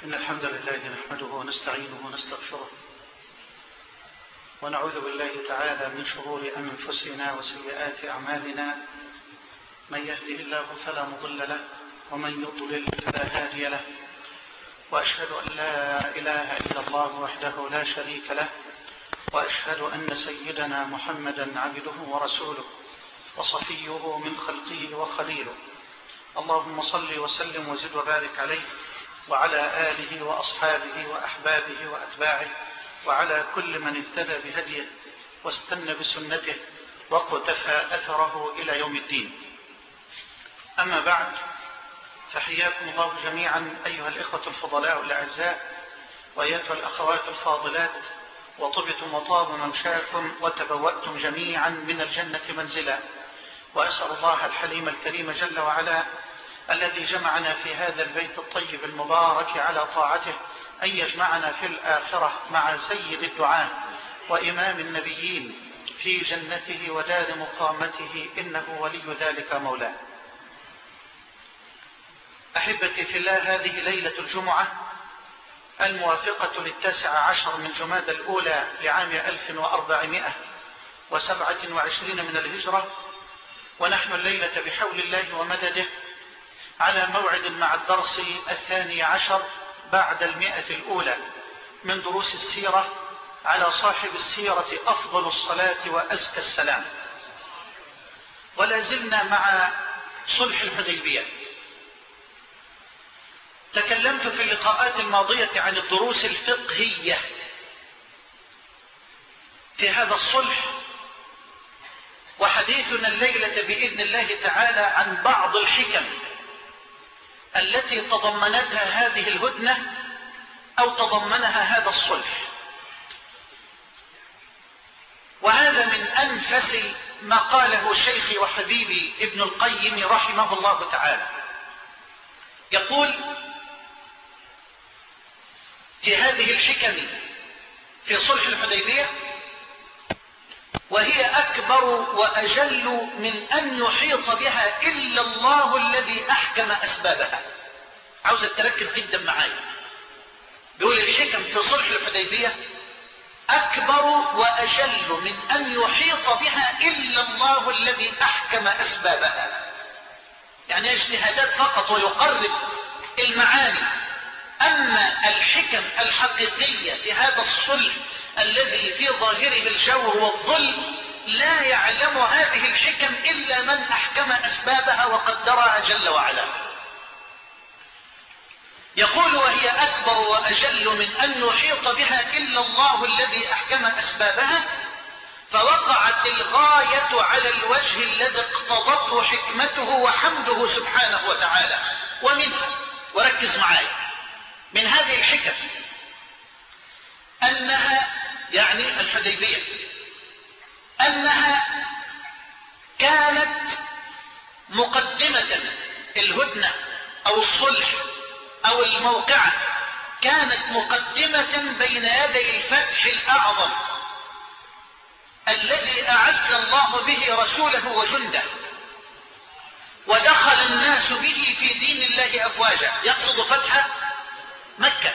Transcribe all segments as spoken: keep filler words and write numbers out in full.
إن الحمد لله نحمده ونستعينه ونستغفره ونعوذ بالله تعالى من شرور أنفسنا وسيئات أعمالنا. من يهده الله فلا مضل له ومن يضلل فلا هادي له، وأشهد أن لا إله إلا الله وحده لا شريك له، وأشهد أن سيدنا محمدا عبده ورسوله وصفيه من خلقه وخليله. اللهم صل وسلم وزد وبارك عليه وعلى آله وأصحابه وأحبابه وأتباعه وعلى كل من اهتدى بهديه واستنى بسنته واقتفى أثره إلى يوم الدين. أما بعد، فحياكم الله جميعا أيها الإخوة الفضلاء الأعزاء وأيتها الأخوات الفاضلات، وطبتم وطاب ممشاكم وتبوأتم جميعا من الجنة منزلا. وأسأل الله الحليم الكريم جل وعلا الذي جمعنا في هذا البيت الطيب المبارك على طاعته أن يجمعنا في الآخرة مع سيد الدعاة وإمام النبيين في جنته ودار مقامته، إنه ولي ذلك مولاه. أحبتي في الله، هذه ليلة الجمعة الموافقة للتاسع عشر من جمادى الأولى لعام ألف وأربعمائة وسبعة وعشرين من الهجرة، ونحن الليلة بحول الله ومدده على موعد مع الدرس الثاني عشر بعد المئة الأولى من دروس السيرة على صاحب السيرة أفضل الصلاة وأزكى السلام. ولا زلنا مع صلح الحديبية. تكلمت في اللقاءات الماضية عن الدروس الفقهية في هذا الصلح، وحديثنا الليلة بإذن الله تعالى عن بعض الحكم التي تضمنتها هذه الهدنة أو تضمنها هذا الصلح. وهذا من أنفس ما قاله شيخي وحبيبي ابن القيم رحمه الله تعالى. يقول في هذه الحكم في صلح الحديبية: وهي أكبر وأجل من أن يحيط بها إلا الله الذي أحكم أسبابها. عاوزك تركز جدا معايا. بيقول الحكم في صلح الحديبية أكبر وأجل من أن يحيط بها إلا الله الذي أحكم أسبابها. يعني اجتهادات فقط ويقرب المعاني. أما الحكم الحقيقية في هذا الصلح الذي في ظاهره الجور والظلم لا يعلم هذه الحكم إلا من أحكم أسبابها وقدرها جل وعلا. يقول: وهي أكبر وأجل من أن يحيط بها إلا الله الذي أحكم أسبابها، فوقعت الغاية على الوجه الذي اقتضته حكمته وحمده سبحانه وتعالى. ومنها، وركز معايا، من هذه الحكم أنها، يعني الحديبية، أنها كانت مقدمة الهدنة أو الصلح أو الموقعة، كانت مقدمة بين يدي الفتح الأعظم الذي أعز الله به رسوله وجنده، ودخل الناس به في دين الله أفواجا. يقصد فتح مكة.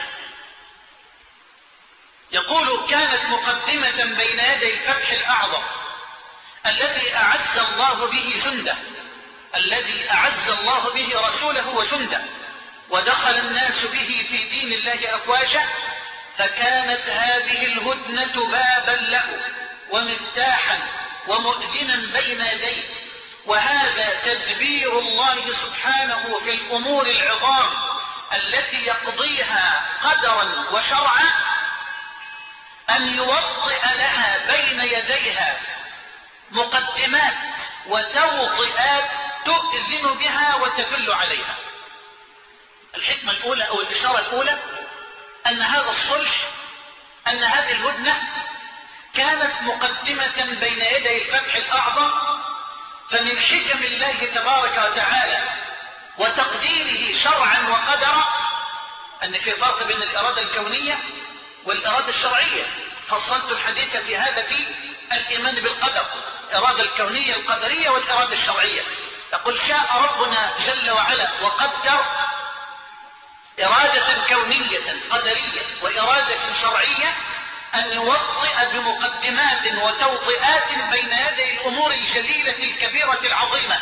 يقول: كانت مقدمة بين يدي الفتح الأعظم الذي أعز الله به جنده، الذي أعز الله به رسوله وجنده، ودخل الناس به في دين الله أفواجا. فكانت هذه الهدنة بابا له ومفتاحا ومؤذنا بين يديه. وهذا تدبير الله سبحانه في الأمور العظام التي يقضيها قدرا وشرعا، أن يوطئ لها بين يديها مقدمات وتوطئات تؤذن بها وتدل عليها. الحكمة الأولى أو الإشارة الأولى أن هذا الصلح، أن هذه الهدنة كانت مقدمة بين يدي الفتح الأعظم. فمن حكم الله تبارك وتعالى وتقديره شرعا وقدرا أن في فرق بين الإرادة الكونية والإرادة الشرعية. فصلت الحديث في هذا في الإيمان بالقدر، الإرادة الكونية القدرية والإرادة الشرعية. يقول: شاء ربنا جل وعلا وقدر إرادة كونية قدرية وإرادة شرعية أن يوطئ بمقدمات وتوطئات بين يدي الأمور الجليلة الكبيرة العظيمة.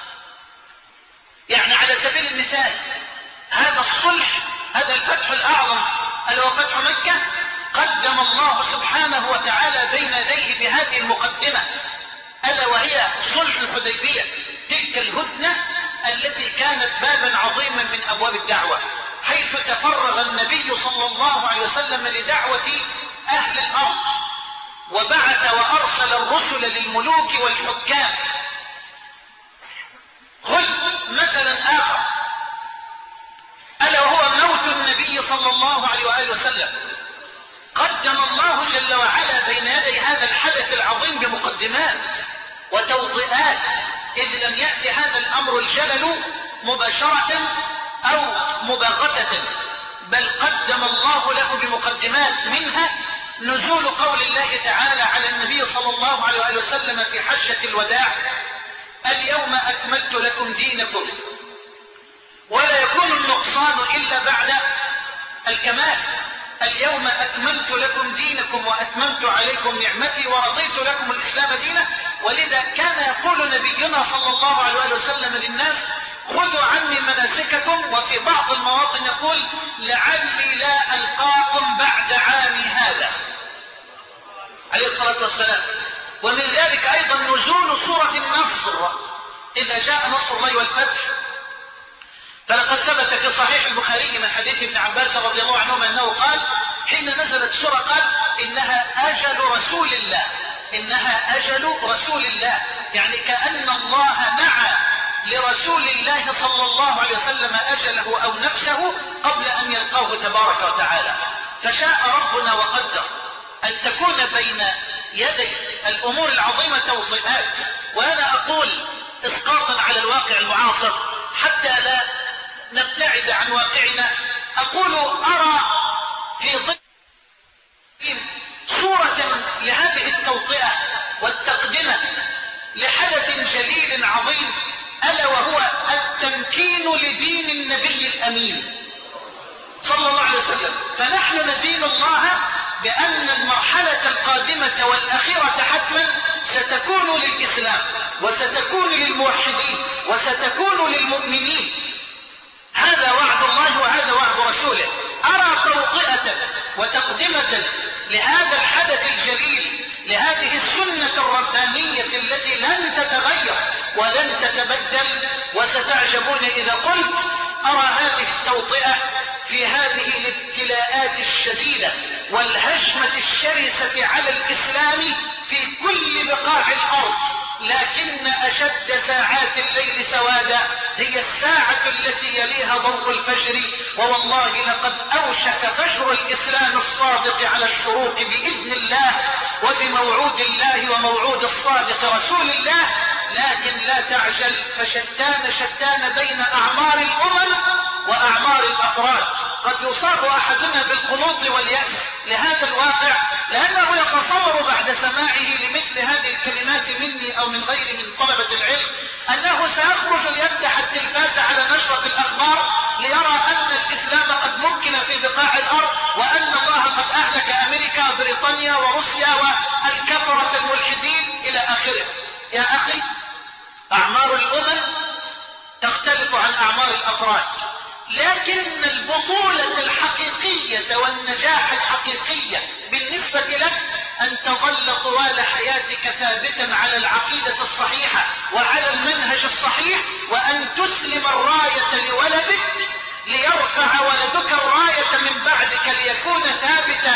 يعني على سبيل المثال هذا الصلح، هذا الفتح الأعظم ألا وفتح مكة، قدم الله سبحانه وتعالى بين يديه بهذه المقدمة ألا وهي صلح الحديبية، تلك الهدنة التي كانت بابا عظيما من أبواب الدعوة، حيث تفرغ النبي صلى الله عليه وسلم لدعوة أهل الأرض، وبعث وأرسل الرسل للملوك والحكام. خذ مثلا آخر ألا وهو موت النبي صلى الله عليه وآله وسلم، قدم الله جل وعلا بين يدي هذا الحدث العظيم بمقدمات وتوطئات، إذ لم يأتي هذا الأمر الجلل مباشرة أو مباغتة، بل قدم الله له بمقدمات، منها نزول قول الله تعالى على النبي صلى الله عليه وآله وسلم في حجة الوداع: اليوم أكملت لكم دينكم. ولا يكون النقصان إلا بعد الكمال. اليوم أكملت لكم دينكم وأتممت عليكم نعمتي ورضيت لكم الإسلام دينا. ولذا كان يقول نبينا صلى الله عليه وآله وسلم للناس: خذوا عني مناسككم. وفي بعض المواطن يقول: لعلي لا ألقاكم بعد عامي هذا، عليه الصلاة والسلام. ومن ذلك أيضا نزول سورة النصر إذا جاء نصر الله والفتح، فلقد ثبت في صحيح البخاري من حديث ابن عباس رضي الله عنهما أنه قال حين نزلت سورة قال: إنها أجل رسول الله، إنها أجل رسول الله، يعني كأن الله نعى لرسول الله صلى الله عليه وسلم أجله أو نفسه قبل أن يلقاه تبارك وتعالى. فشاء ربنا وقدر أن تكون بين يدي الأمور العظيمة توطئات. وأنا أقول إسقاطا على الواقع المعاصر حتى لا نبتعد عن واقعنا، أقول أرى في ظل صورة لهذه التوطئة والتقدمة لحدث جليل عظيم، ألا وهو التمكين لدين النبي الأمين صلى الله عليه وسلم. فنحن ندين الله بأن المرحلة القادمة والأخيرة حتما ستكون للإسلام، وستكون للموحدين، وستكون للمؤمنين. هذا وعد الله وهذا وعد رسوله. أرى توطئة وتقدمة لهذا الحدث الجليل، لهذه السنة الربانية التي لن تتغير ولن تتبدل. وستعجبون إذا قلت أرى هذه التوطئة في هذه الابتلاءات الشديدة والهجمة الشرسة على الإسلام في كل بقاع الأرض. لكن أشد ساعات الليل سوادا هي الساعة التي يليها ضوء الفجر، ووالله لقد أوشك فجر الإسلام الصادق على الشروق بإذن الله وبموعود الله وموعود الصادق رسول الله. لكن لا تعجل، فشتان شتان بين أعمار الأمم وأعمار الأفراد. قد يصاب أحدنا بالقنوط واليأس لهذا الواقع، لأنه يتصور بعد سماعه لمثل هذه الكلمات مني أو من غير من طلبة العلم أنه سيخرج ليفتح التلفاز على نشرة الأخبار ليرى أن الإسلام قد ممكن في بقاع الأرض، وأن الله قد أهلك أمريكا وبريطانيا وروسيا والكفرة الملحدين إلى آخره. يا أخي، أعمار الأمم تختلف عن أعمار الأفراد، لكن البطولة الحقيقية والنجاح الحقيقية بالنسبة لك أن تظل طوال حياتك ثابتا على العقيدة الصحيحة وعلى المنهج الصحيح، وأن تسلم الراية لولدك ليرفع ولدك الراية من بعدك ليكون ثابتا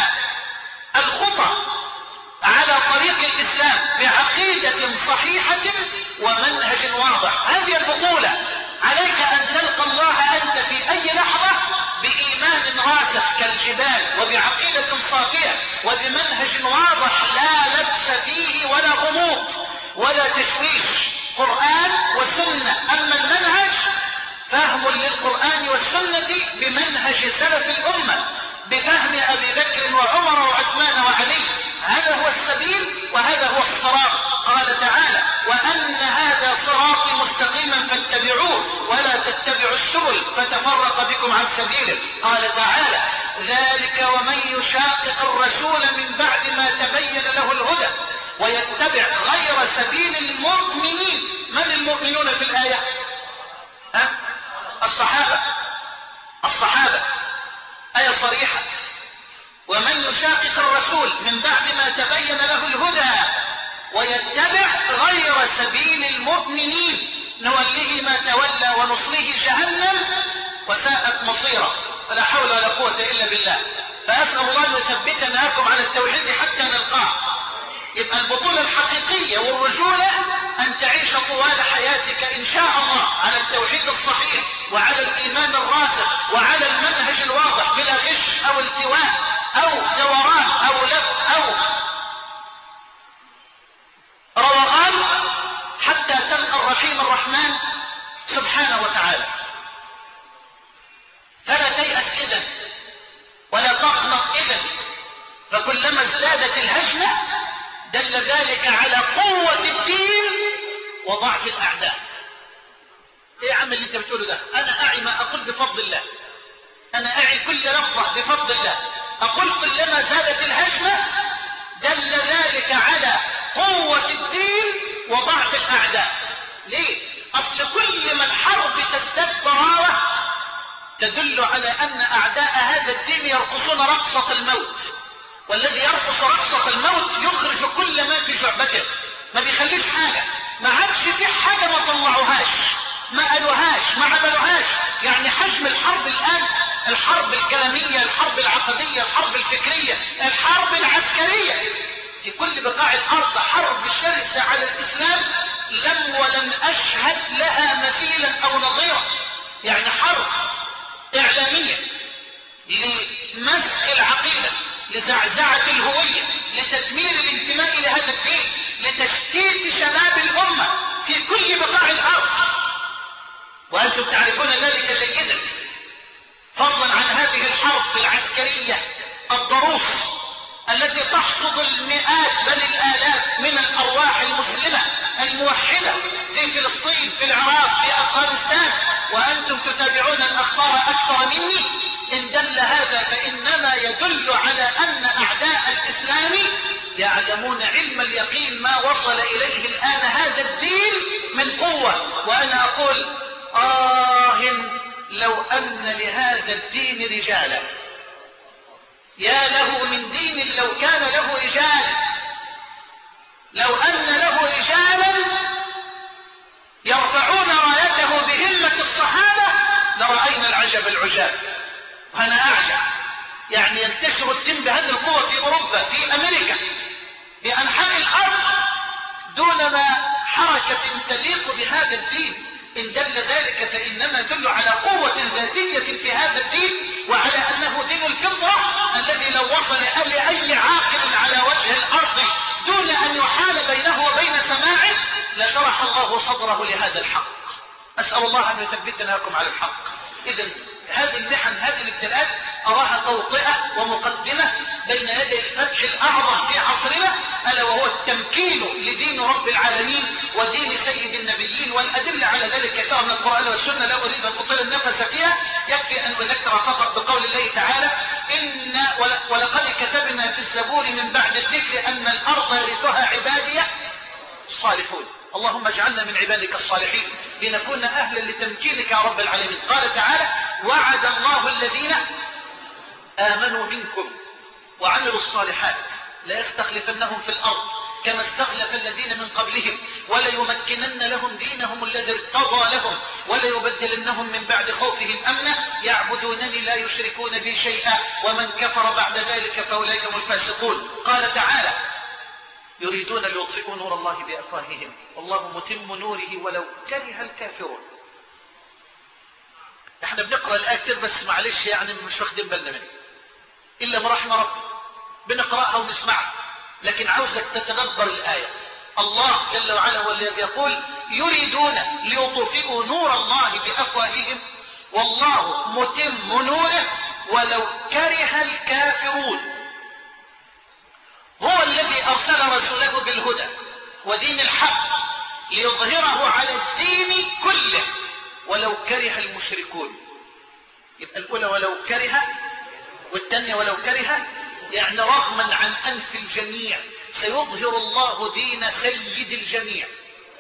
الخطى على طريق الإسلام بعقيدة صحيحة ومنهج واضح. هذه البطولة. عليك أن تلقى الله أنت في أي لحظة بإيمان راسخ كالجبال وبعقيدة صافية وبمنهج واضح لا لبس فيه ولا غموض ولا تشويش، قرآن وسنة. أما المنهج فهم للقرآن والسنة بمنهج سلف الأمة، بفهم أبي بكر وعمر وعثمان وعلي. هذا هو السبيل وهذا هو الصراط. قال تعالى: وأن هذا صراطي مستقيما مستقيما فاتبعوه ولا تتبعوا السبل فتفرق بكم عن سبيله. قال تعالى: ذلك ومن يشاقق الرسول من بعد ما تبين له الهدى ويتبع غير سبيل المؤمنين. من المؤمنون في الآية؟ ها؟ الصحابة. الصحابة آية صريحة: ومن يشاقق الرسول من بعد ما تبين له الهدى ويتبع غير سبيل المؤمنين نوله ما تولى ونصله جهنم وساءت مصيرا. فلا حول ولا قوة إلا بالله. فأسأل الله أن يثبتنا لكم على التوحيد حتى نلقاه. يبقى البطولة الحقيقية والرجولة أن تعيش طوال حياتك إن شاء الله على التوحيد الصحيح وعلى الإيمان الراسخ وعلى المنهج الواضح بلا غش أو التواء أو دوران أو لف أو روغان، حتى تلقى الرحيم الرحمن سبحانه وتعالى. فلا تيأس إذن ولا تقنط إذن، فكلما ازدادت الهجمة دل ذلك على قوة الدين وضعف الأعداء. ايه يا عم اللي انت بتقوله ده؟ انا اعي ما اقول بفضل الله، انا اعي كل لفظة بفضل الله. اقول كلما زادت الهجمة دل ذلك على قوة الدين وضعف الأعداء. ليه؟ أصل كل ما الحرب تزداد ضرارة تدل على أن أعداء هذا الدين يرقصون رقصة الموت، والذي يرقص رقصة الموت يخرج كل ما في جعبته، ما بيخليش حاجة، ما عادش في حاجة ما طلعوهاش، ما قالوهاش، ما عملوهاش. يعني حجم الحرب الآن، الحرب الكلامية، الحرب العقدية، الحرب الفكرية، الحرب العسكرية في كل بقاع الأرض حرب شرسة على الإسلام لم ولن أشهد لها مثيلا أو نظيرا. يعني حرب إعلامية لمسخ العقيدة، لزعزعة الهوية، لتدمير الانتماء لهذا الدين، لتشتيت شباب الأمة في كل بقاع الأرض، وأنتم تعرفون ذلك جيدا. فضلا عن هذه الحرب العسكرية الضروس التي تحصد المئات بل الآلاف من الأرواح المسلمة الموحدة في فلسطين، في العراق، في أفغانستان، وأنتم تتابعون الأخبار أكثر مني. إن دل هذا فإنما يدل على أن أعداء الإسلام يعلمون علم اليقين ما وصل إليه الآن هذا الدين من قوة. وأنا أقول آه لو أن لهذا الدين رجالا، يا له من دين لو كان له رجال، لو أن له رجالا يرفعون رايته بهمة الصحابة لرأينا العجب العجاب. وأنا أعجب، يعني ينتشر الدين بهذه القوة في أوروبا، في أمريكا، في أنحاء الأرض دون ما حركة تليق بهذا الدين. إن دل ذلك فإنما يدل على قوة ذاتية في هذا الدين، وعلى أنه دين الفطرة الذي لو وصل لأي عاقل على وجه الأرض دون أن يحال بينه وبين سماعه لشرح الله صدره لهذا الحق. أسأل الله أن يثبتنا لكم على الحق. إذن هذه المحن، هذه الابتلاءات أراها توطئة ومقدمة بين يدي الفتح الأعظم في عصرنا، ألا وهو التمكين لدين رب العالمين ودين سيد النبيين. والأدلة على ذلك كثيرة من القرآن والسنة، لا أريد أن أطيل النفس فيها، يكفي أن أذكر فقط بقول الله تعالى: إن ولقد كتبنا في الزبور من بعد الذكر أن الأرض يرثها عبادي الصالحون. اللهم اجعلنا من عبادك الصالحين لنكون أهلا لتمكينك يا رب العالمين. قال تعالى: وعد الله الذين آمنوا منكم وعملوا الصالحات ليستخلفنهم في الأرض كما استخلف الذين من قبلهم وليمكنن لهم دينهم الذي ارتضى لهم وليبدلنهم من بعد خوفهم أمنا يعبدونني لا يشركون بي شيئا ومن كفر بعد ذلك فأولئك هم الفاسقون. قال تعالى: يريدون ليطفئوا نور الله بأفواههم والله متم نوره ولو كره الكافرون. احنا بنقرأ الآية كتير بس معلش يعني مش واخدين بالنا منها إلا من رحم ربي، بنقرأها ونسمعها، لكن عاوزك تتدبر الآية. الله جل وعلا هو الذي يقول: يريدون ليطفئوا نور الله بأفواههم والله متم نوره ولو كره الكافرون. هو الذي أرسل رسوله بالهدى ودين الحق ليظهره على الدين كله ولو كره المشركون. يبقى الأولى ولو كره، والثانية ولو كره، يعني رغما عن أنف الجميع سيظهر الله دين سيد الجميع.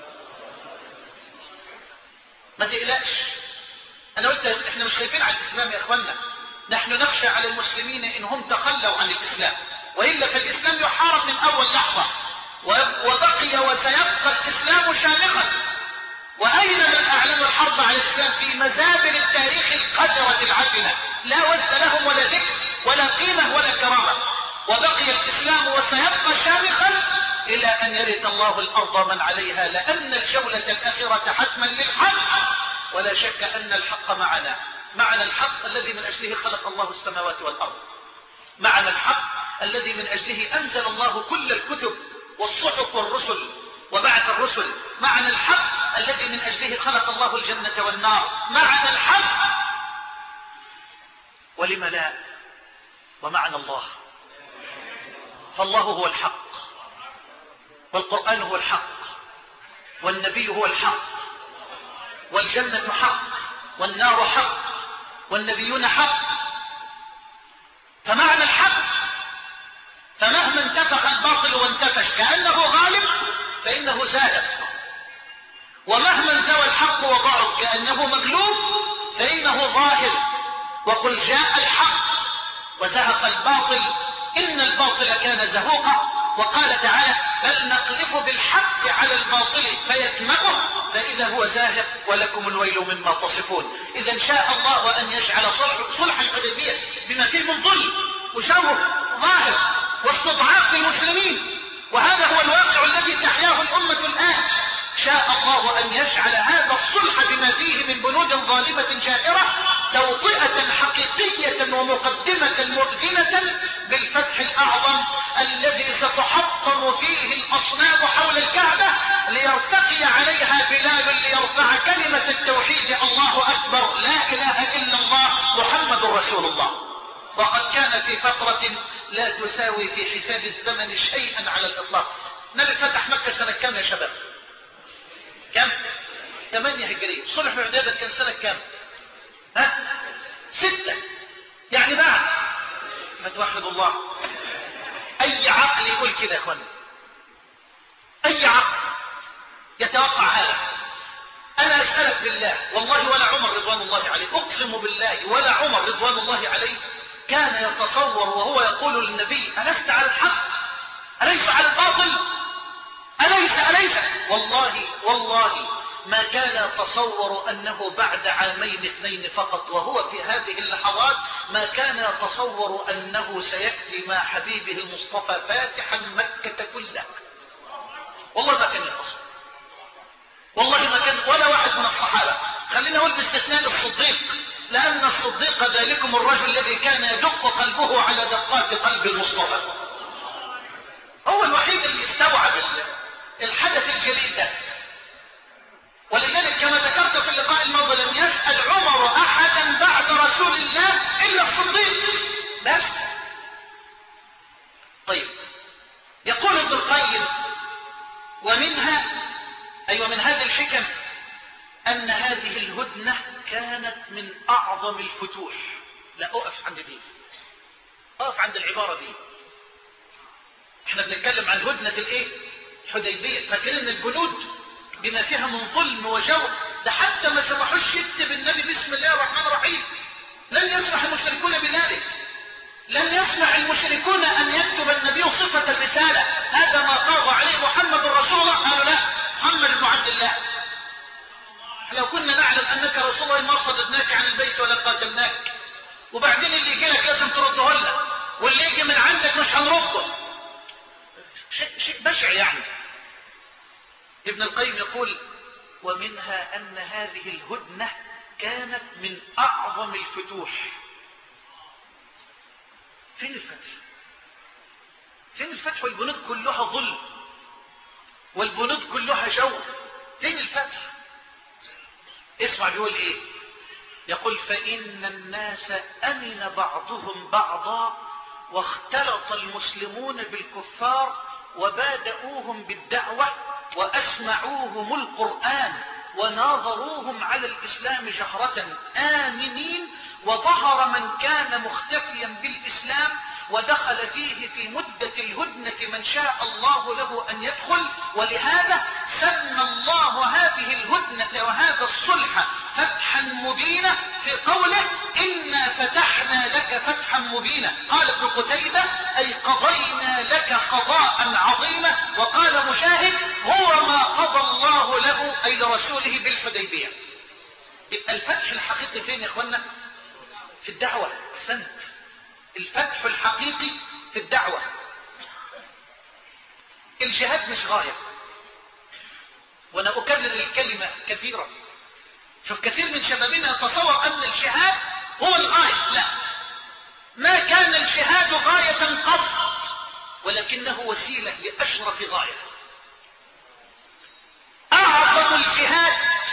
ما تقلقش، أنا قلت إحنا مش خايفين على الإسلام يا إخوانا، نحن نخشى على المسلمين إنهم تخلوا عن الإسلام، وإلا فالإسلام يحارب من أول لحظة، وبقي وسيبقى الإسلام شامخا. وأين من أعلن الحرب على الإسلام؟ في مزابل التاريخ القذرة العفنة، لا وزن لهم ولا ذكر ولا قيمة ولا كرامة. وبقي الإسلام وسيبقى شامخا إلى أن يرث الله الأرض من عليها، لأن الجولة الأخيرة حتما للحق، ولا شك أن الحق معنا، معنا الحق الذي من أجله خلق الله السماوات والأرض، معنا الحق الذي من أجله أنزل الله كل الكتب والصحف والرسل وبعث الرسل، معنا الحق الذي من أجله خلق الله الجنة والنار، معنا الحق، ولم لا؟ ومعنا الله. فالله هو الحق، والقرآن هو الحق، والنبي هو الحق، والجنة حق، والنار حق، والنبيون حق. فمعنى الحق، فمهما انتفخ الباطل وانتفش كأنه غالب فإنه زاهق، ومهما زوى الحق وضعف كأنه مغلوب فإنه ظاهر. وقل جاء الحق وزهق الباطل إن الباطل كان زهوقا. وقال تعالى بل نقذف بالحق على الباطل فيدمغه فإذا هو زاهق ولكم الويل مما تصفون. إذا شاء الله أن يجعل صلح الحديبية بما فيه من ظلم وشر ظاهر واستضعاف للمسلمين، وهذا هو الواقع الذي تحياه الأمة الآن. شاء الله أن يجعل هذا الصلح بما فيه من بنود ظالمة جائرة توطئة حقيقية ومقدمة مؤذنة بالفتح الأعظم الذي ستحطم فيه الأصنام حول الكعبة ليرتقي عليها بلال ليرفع كلمة التوحيد الله أكبر لا إله إلا الله محمد رسول الله. وقد كان في فترة لا تساوي في حساب الزمن شيئا على الإطلاق. نبي فتح مكة سنة كم يا شباب؟ كم؟ ثمانية هجرية. صلح الحديبية كان سنة كم؟ ها؟ ستة. يعني بعد ما توحد الله. أي عقل يقول كده يا اخوانا؟ أي عقل يتوقع هذا؟ أنا أسألك بالله والله ولا عمر رضوان الله عليه، أقسم بالله ولا عمر رضوان الله عليه كان يتصور وهو يقول للنبي ألست على الحق؟ أليس على الباطل؟ أليس أليس والله والله ما كان يتصور أنه بعد عامين اثنين فقط وهو في هذه اللحظات ما كان يتصور أنه سيأتي مع حبيبه المصطفى فاتحا مكة كلها. والله ما كان يتصور، والله ما كان ولا واحد من الصحابة. خلينا نقول باستثناء الصديق، لأن الصديق ذلكم الرجل الذي كان يدق قلبه على دقات قلب المصطفى، هو الوحيد اللي استوعب الحدث الجليل ده. ولذلك كما ذكرت في اللقاء الماضي لم يسأل عمر أحدا بعد رسول الله إلا الصديق بس. طيب يقول ابن القيم ومنها أي ومن هذه الحكم أن هذه الهدنة كانت من أعظم الفتوح. لا أقف عند دي، أقف عند العبارة دي. احنا بنتكلم عن هدنة الايه؟ حديبية. فاكرين ان الجنود بما فيها من ظلم وجور ده حتى ما سمحوش يكتب النبي بسم الله الرحمن الرحيم. لن يسمح المشركون بذلك، لن يسمح المشركون ان يكتب النبي صفة الرسالة. هذا ما طاغ عليه محمد رسول الله. قالوا لا، محمد بن عبد الله. لو كنا نعلم انك رسول الله ما صددناك عن البيت ولا قاتلناك. وبعدين اللي يجي لك لازم ترده لنا، واللي يجي من عندك مش هنرده. شيء, شيء بشع يعني. ابن القيم يقول ومنها أن هذه الهدنة كانت من أعظم الفتوح. فين الفتح؟ فين الفتح والبنود كلها ظلم والبنود كلها جور؟ فين الفتح؟ اسمع بيقول ايه؟ يقول فإن الناس أمن بعضهم بعضا واختلط المسلمون بالكفار وبادؤوهم بالدعوة وأسمعوهم القرآن وناظروهم على الإسلام جهرة آمنين، وظهر من كان مختفيا بالإسلام ودخل فيه في مدة الهدنة من شاء الله له أن يدخل. ولهذا سمى الله هذه الهدنة وهذا الصلح فتحا مبينا في قوله إنا فتحنا لك فتحا مبينا. قال ابن قتيبة أي قضينا لك قضاء عظيما. وقال مجاهد هو ما قضى الله له أي لرسوله بالحديبية. يبقى الفتح الحقيقي فين يا اخوانا؟ في الدعوة. أحسنت، الفتح الحقيقي في الدعوة. الجهاد مش غاية، وانا اكرر الكلمة كثيرا. شوف كثير من شبابنا يتصور ان الجهاد هو الغاية. لا، ما كان الجهاد غاية قط، ولكنه وسيلة لأشرف غاية. اعظم الجهاد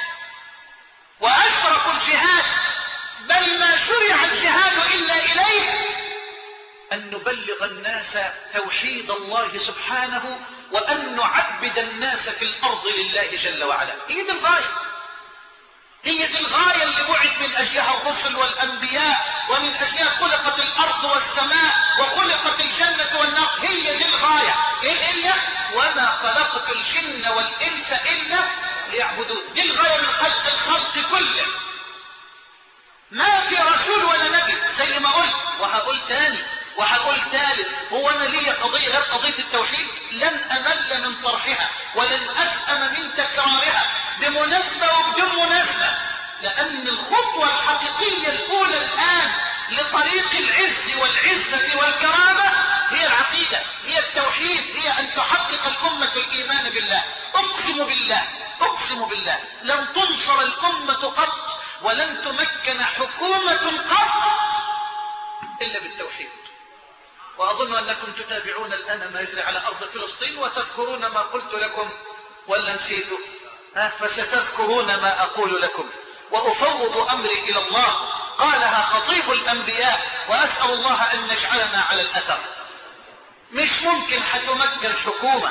واشرف الجهاد، بل ما شرع الجهاد الا اليه، أن نبلغ الناس توحيد الله سبحانه، وأن نعبد الناس في الأرض لله جل وعلا. هي دي الغاية، هي دي الغاية اللي بعث من أجلها الرسل والأنبياء، ومن أجلها خلقت الأرض والسماء وخلقت الجنة والنار. هي دي الغاية. إيه هي؟ وما خلقت الجن والإنس إلا ليعبدون. دي الغاية من خلق الخلق كله. ما في رسول ولا نبي زي ما قلت، وهقول تاني وهقول ثالث، هو انا لي قضيه غير قضيه التوحيد؟ لن امل من طرحها ولن اسأم من تكرارها، بمناسبه وبدون مناسبه، لان الخطوه الحقيقيه الاولى الان لطريق العز والعزه والكرامه هي العقيده، هي التوحيد، هي ان تحقق الامه الايمان بالله. اقسم بالله اقسم بالله لن تنصر الامه قط، ولن تمكن حكومه قط الا بالتوحيد. وأظن أنكم تتابعون الآن ما يجري على أرض فلسطين، وتذكرون ما قلت لكم ولا نسيتوا؟ فستذكرون ما أقول لكم. وأفوض أمري إلى الله، قالها خطيب الأنبياء، وأسأل الله أن نجعلنا على الأثر. مش ممكن هتمكن حكومة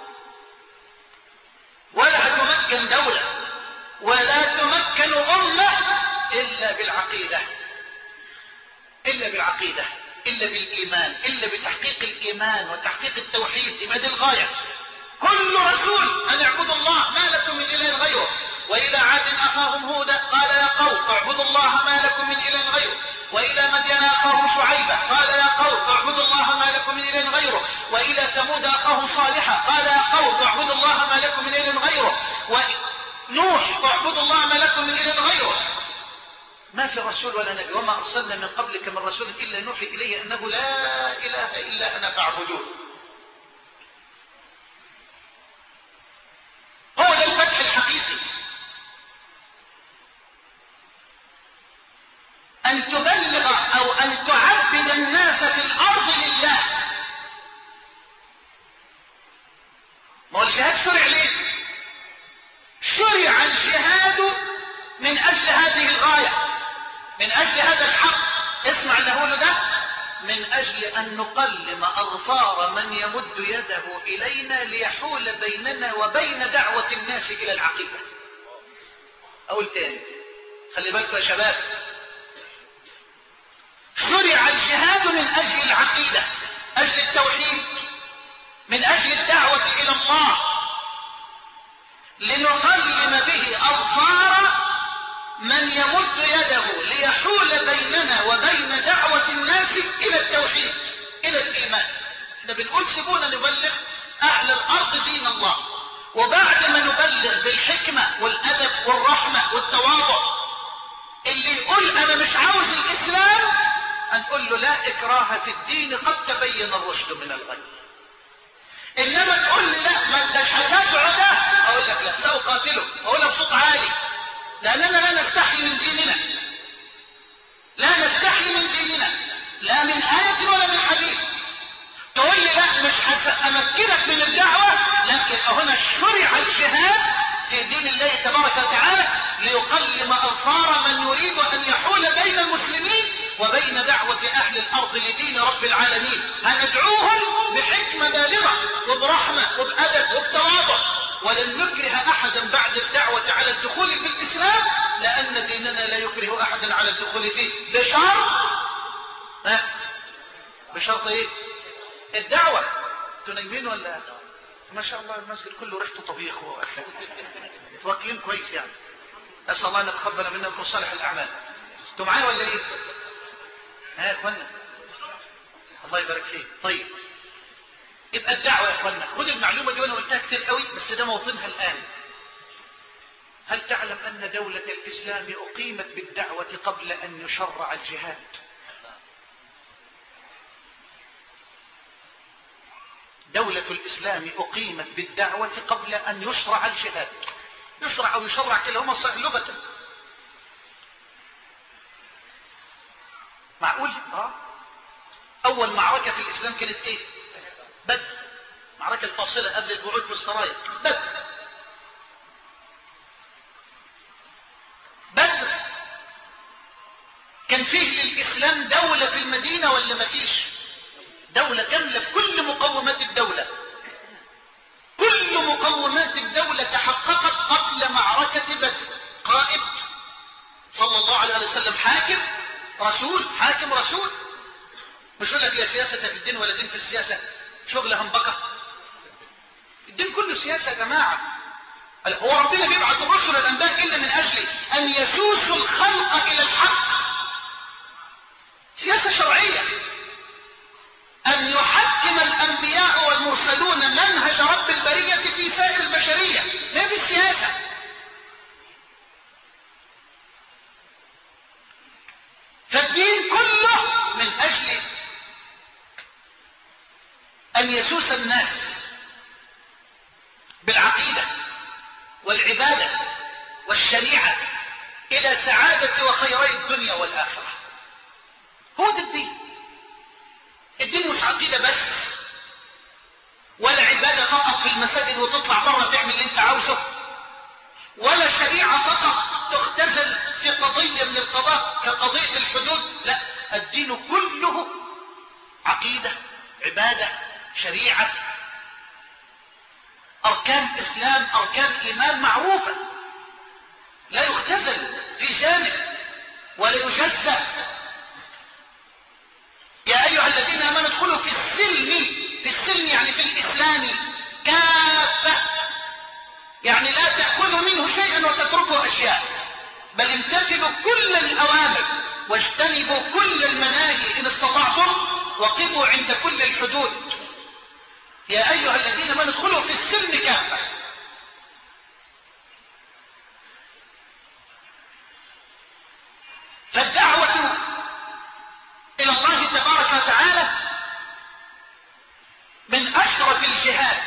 ولا هتمكن دولة ولا تمكن أمة إلا بالعقيدة، إلا بالعقيدة، إلا بالإيمان، إلا بتحقيق الإيمان وتحقيق التوحيد. يبقى دي الغاية. كل رسول أن اعبدوا الله ما لكم من إله غيره. وإلى عاد أخاهم هودا قال يا قوم اعبدوا الله ما لكم من إله غيره. وإلى مدين أخاهم شعيبة قال يا قوم اعبدوا الله ما لكم من إله غيره. وإلى ثمود أخاهم صالحا قال يا قوم اعبدوا الله ما لكم من إله غيره. ونوح اعبدوا الله ما لكم من إله غيره. ما في رسول ولا نبي وما أرسلنا من قبلك من رسول إلا نوحي إليه أنه لا إله إلا أنا فاعبدون. هو ده الفتح الحقيقي، أن تبلغ أو أن تعبد الناس في الأرض لله. ما هو الجهاد شرع ليه؟ شرع الجهاد من أجل هذه الغاية، من أجل هذا الحق. اسمع اللي هقوله ده، من أجل أن نقلم أظفار من يمد يده إلينا ليحول بيننا وبين دعوة الناس إلى العقيدة. أقول تاني، خلي بالكم يا شباب، شرع الجهاد من أجل العقيدة، أجل التوحيد، من أجل الدعوة إلى الله، لنقلم به أظفار من يمد يده ليحول بيننا وبين دعوة الناس إلى التوحيد، إلى الإيمان. احنا بنقول سيبونا نبلغ أهل الأرض دين الله، وبعد ما نبلغ بالحكمة والأدب والرحمة والتواضع، اللي يقول أنا مش عاوز الإسلام هنقول له لا إكراه في الدين قد تبين الرشد من الغي. إنما تقول لي لا ما انتش هتدعو ده، أقول لك لا سأقاتله، أقولها بصوت عالي، لأننا لا نستحي من ديننا، لا نستحي من ديننا، لا من آية ولا من حديث. تقول لي لا مش هأمكنك من الدعوة، لا، يبقى هنا شرع الجهاد في دين الله تبارك وتعالى ليقلم أظفار من يريد أن يحول بين المسلمين وبين دعوة أهل الأرض لدين رب العالمين. هندعوهم بحكمة بالغة وبرحمة وبأدب وبتواضع، ولن نكره أحدا بعد الدعوة على الدخول في الإسلام، لأن ديننا لا يكره أحدا على الدخول فيه بشرط ها بشرط ايه؟ الدعوة. انتوا نايمين ولا؟ ما شاء الله المسجد كله ريحته طبيخ متوكلين كويس يعني. أسأل الله أن يتقبل منا ويكون صالح الأعمال. انتوا معايا ولا ايه؟ ها يا اخوانا الله يبارك فيك. طيب يبقى الدعوة يا اخوانا، خد المعلومة دي وانا قلتها كتير قوي بس ده موطنها الآن. هل تعلم أن دولة الإسلام أقيمت بالدعوة قبل أن يشرع الجهاد؟ دولة الإسلام أقيمت بالدعوة قبل أن يشرع الجهاد. يشرع أو يشرع كلاهما صحيح لغة. معقول؟ آه. أول معركة في الإسلام كانت إيه؟ بدر. معركة الفاصلة قبل البعوث والسرايا. بدر. بدر كان فيه للإسلام دولة في المدينة ولا ما فيش؟ دولة كاملة بكل مقومات الدولة. كل مقومات الدولة تحققت قبل معركة بدر. قائد صلى الله عليه وسلم، حاكم رسول، حاكم رسول. مش يقول لك لا سياسة في الدين ولا دين في السياسة، شغل همبكة. الدين كله سياسة يا جماعة. هو ربنا بيبعث الرسل والأنبياء إلا من أجل أن يسوسوا الخلق إلى الحق. سياسة شرعية، أن يحكم الأنبياء والمرسلون منهج رب البرية في سائر البشرية. هذه السياسة. فالدين كله من أجل أن يسوس الناس بالعقيدة والعبادة والشريعة إلى سعادة وخيري الدنيا والآخرة. هو ده الدين. الدين مش عقيدة بس ولا عبادة فقط في المساجد وتطلع بره تعمل اللي انت عاوزه، ولا شريعة فقط تختزل في قضية من القضاء كقضية الحدود. لا، الدين كله عقيدة، عبادة، شريعة، أركان إسلام، أركان إيمان معروفة لا يختزل في جانب ولا يجزأ. يا أيها الذين آمنوا ادخلوا في السلم، في السلم يعني في الإسلام كافة، يعني لا تأخذوا منه شيئا وتتركوا أشياء، بل امتثلوا كل الأوامر واجتنبوا كل المناهي إن استطعتم، وقفوا عند كل الحدود. يا أيها الذين آمنوا ادخلوا في السلم كافة. فالدعوة إلى الله تبارك وتعالى من أشرف الجهاد،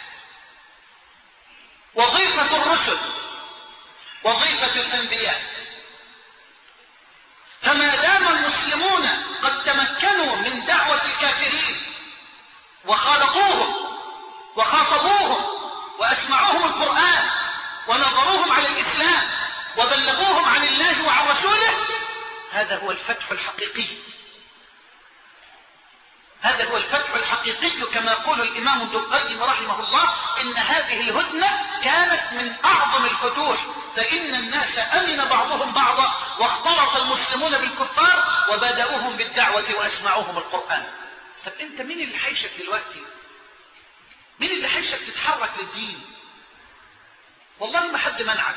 وظيفة الرسل، وظيفة الأنبياء. فما دام المسلمون قد تمكنوا من دعوة الكافرين وخالطوهم وخاطبوهم وأسمعوهم القرآن ونظروهم على الإسلام وبلغوهم عن الله وعن رسوله، هذا هو الفتح الحقيقي. هذا هو الفتح الحقيقي كما يقول الإمام ابن القيم رحمه الله إن هذه الهدنة كانت من أعظم الفتوح، فإن الناس أمن بعضهم بعضا واختلط المسلمون بالكفار وبدأوهم بالدعوة وأسمعوهم القرآن. طب أنت مين اللي حيشك دلوقتي؟ مين اللي حيشك تتحرك للدين؟ والله ما حد منعك.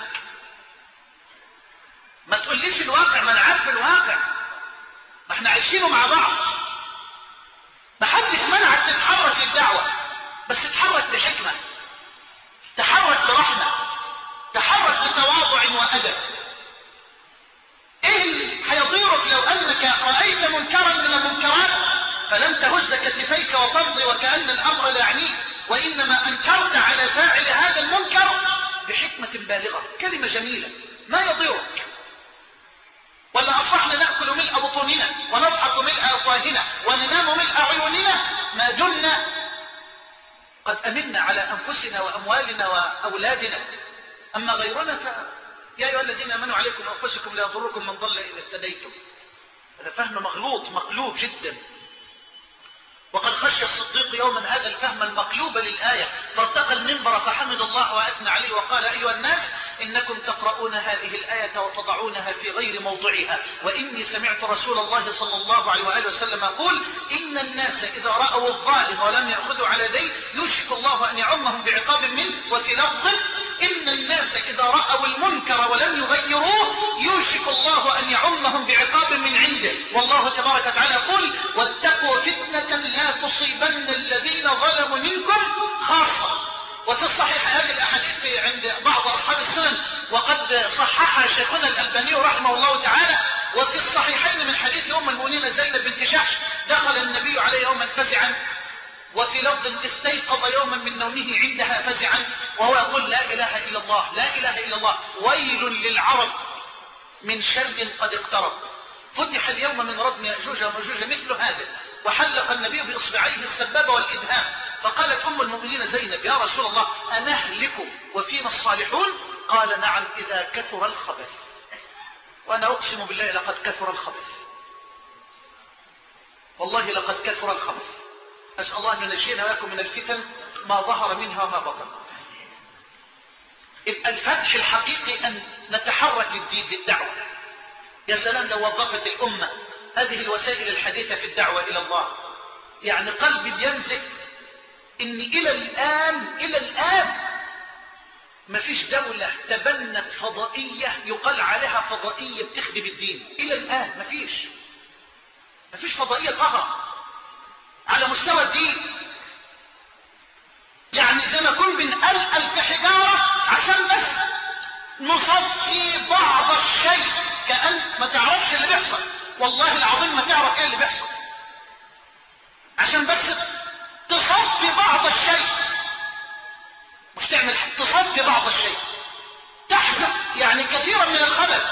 ما تقوليش الواقع، ما انا عارف الواقع، ما احنا عايشينه مع بعض. ما حدش منعك تتحرك للدعوة، بس تتحرك بحكمة، تحرك برحمة، تحرك بتواضع وأدب. ايه اللي هيضيرك لو انك رأيت منكرا من المنكرات فلم تهز كتفيك وتمضي وكأن الامر لا يعنيك، وانما انكرت على فاعل هذا المنكر بحكمة بالغة، كلمة جميلة ما يضيرك. ولا أصبحنا نأكل ملء بطوننا ونضحك ملء أفواهنا وننام ملء عيوننا ما دمنا قد أمنا على أنفسنا وأموالنا وأولادنا. أما غيرنا ف يا أيها الذين آمنوا عليكم أنفسكم لا يضركم من ضل إذا اهتديتم. هذا فهم مغلوط مقلوب جدا. وقد خشي الصديق يوما هذا الفهم المقلوب للآية، فارتقى المنبر فحمد الله وأثنى عليه وقال: أيها الناس إنكم تقرؤون هذه الآية وتضعونها في غير موضعها، وإني سمعت رسول الله صلى الله عليه وآله وسلم يقول: إن الناس إذا رأوا الظالم ولم يأخذوا على يديه يوشك الله أن يعمهم بعقاب منه. وفي لفظ: إن الناس إذا رأوا المنكر ولم يغيروه يوشك الله أن يعمهم بعقاب من عنده. والله تبارك وتعالى يقول: واتقوا فتنة لا تصيبن الذين ظلموا منكم خاصة. وفي الصحيح هذه الأحاديث عند بعض أصحاب السنن، وقد صححها شيخنا الألباني رحمه الله تعالى. وفي الصحيحين من حديث أم المؤمنين زينب بنت جحش: دخل النبي عليه يوما فزعا، وفي لفظ: استيقظ يوما من نومه عندها فزعا، وهو يقول: لا إله إلا الله، لا إله إلا الله، ويل للعرب من شر قد اقترب. فتح اليوم من ردم يأجوج ومأجوج مثل هذا، وحلق النبي بإصبعيه السبابة والإدهام. فقالت أم المؤمنين زينب: يا رسول الله أنهلك وفينا الصالحون؟ قال: نعم إذا كثر الخبث. وأنا أقسم بالله لقد كثر الخبث، والله لقد كثر الخبث. أسأل الله أن ينجينا وياكم من الفتن ما ظهر منها وما بطن. الفتح الحقيقي أن نتحرك للدين بالدعوة. يا سلام لو وظفت الأمة هذه الوسائل الحديثة في الدعوة إلى الله، يعني قلبي بينزل إن إلى الآن إلى الآن ما فيش دولة تبنت فضائية يقال عليها فضائية بتخدم الدين. إلى الآن ما فيش ما فيش فضائية ظهرت على مستوى الدين. يعني زي ما كن بنقلقل في حجارة عشان بس نصفي بعض الشيء، كأن ما تعرفش اللي بيحصل. والله العظيم ما تعرف ايه اللي بيحصل، عشان بس تصفي بعض الشيء، مش تعمل تصفي بعض الشيء، تحذف يعني كثيرا من الخبث.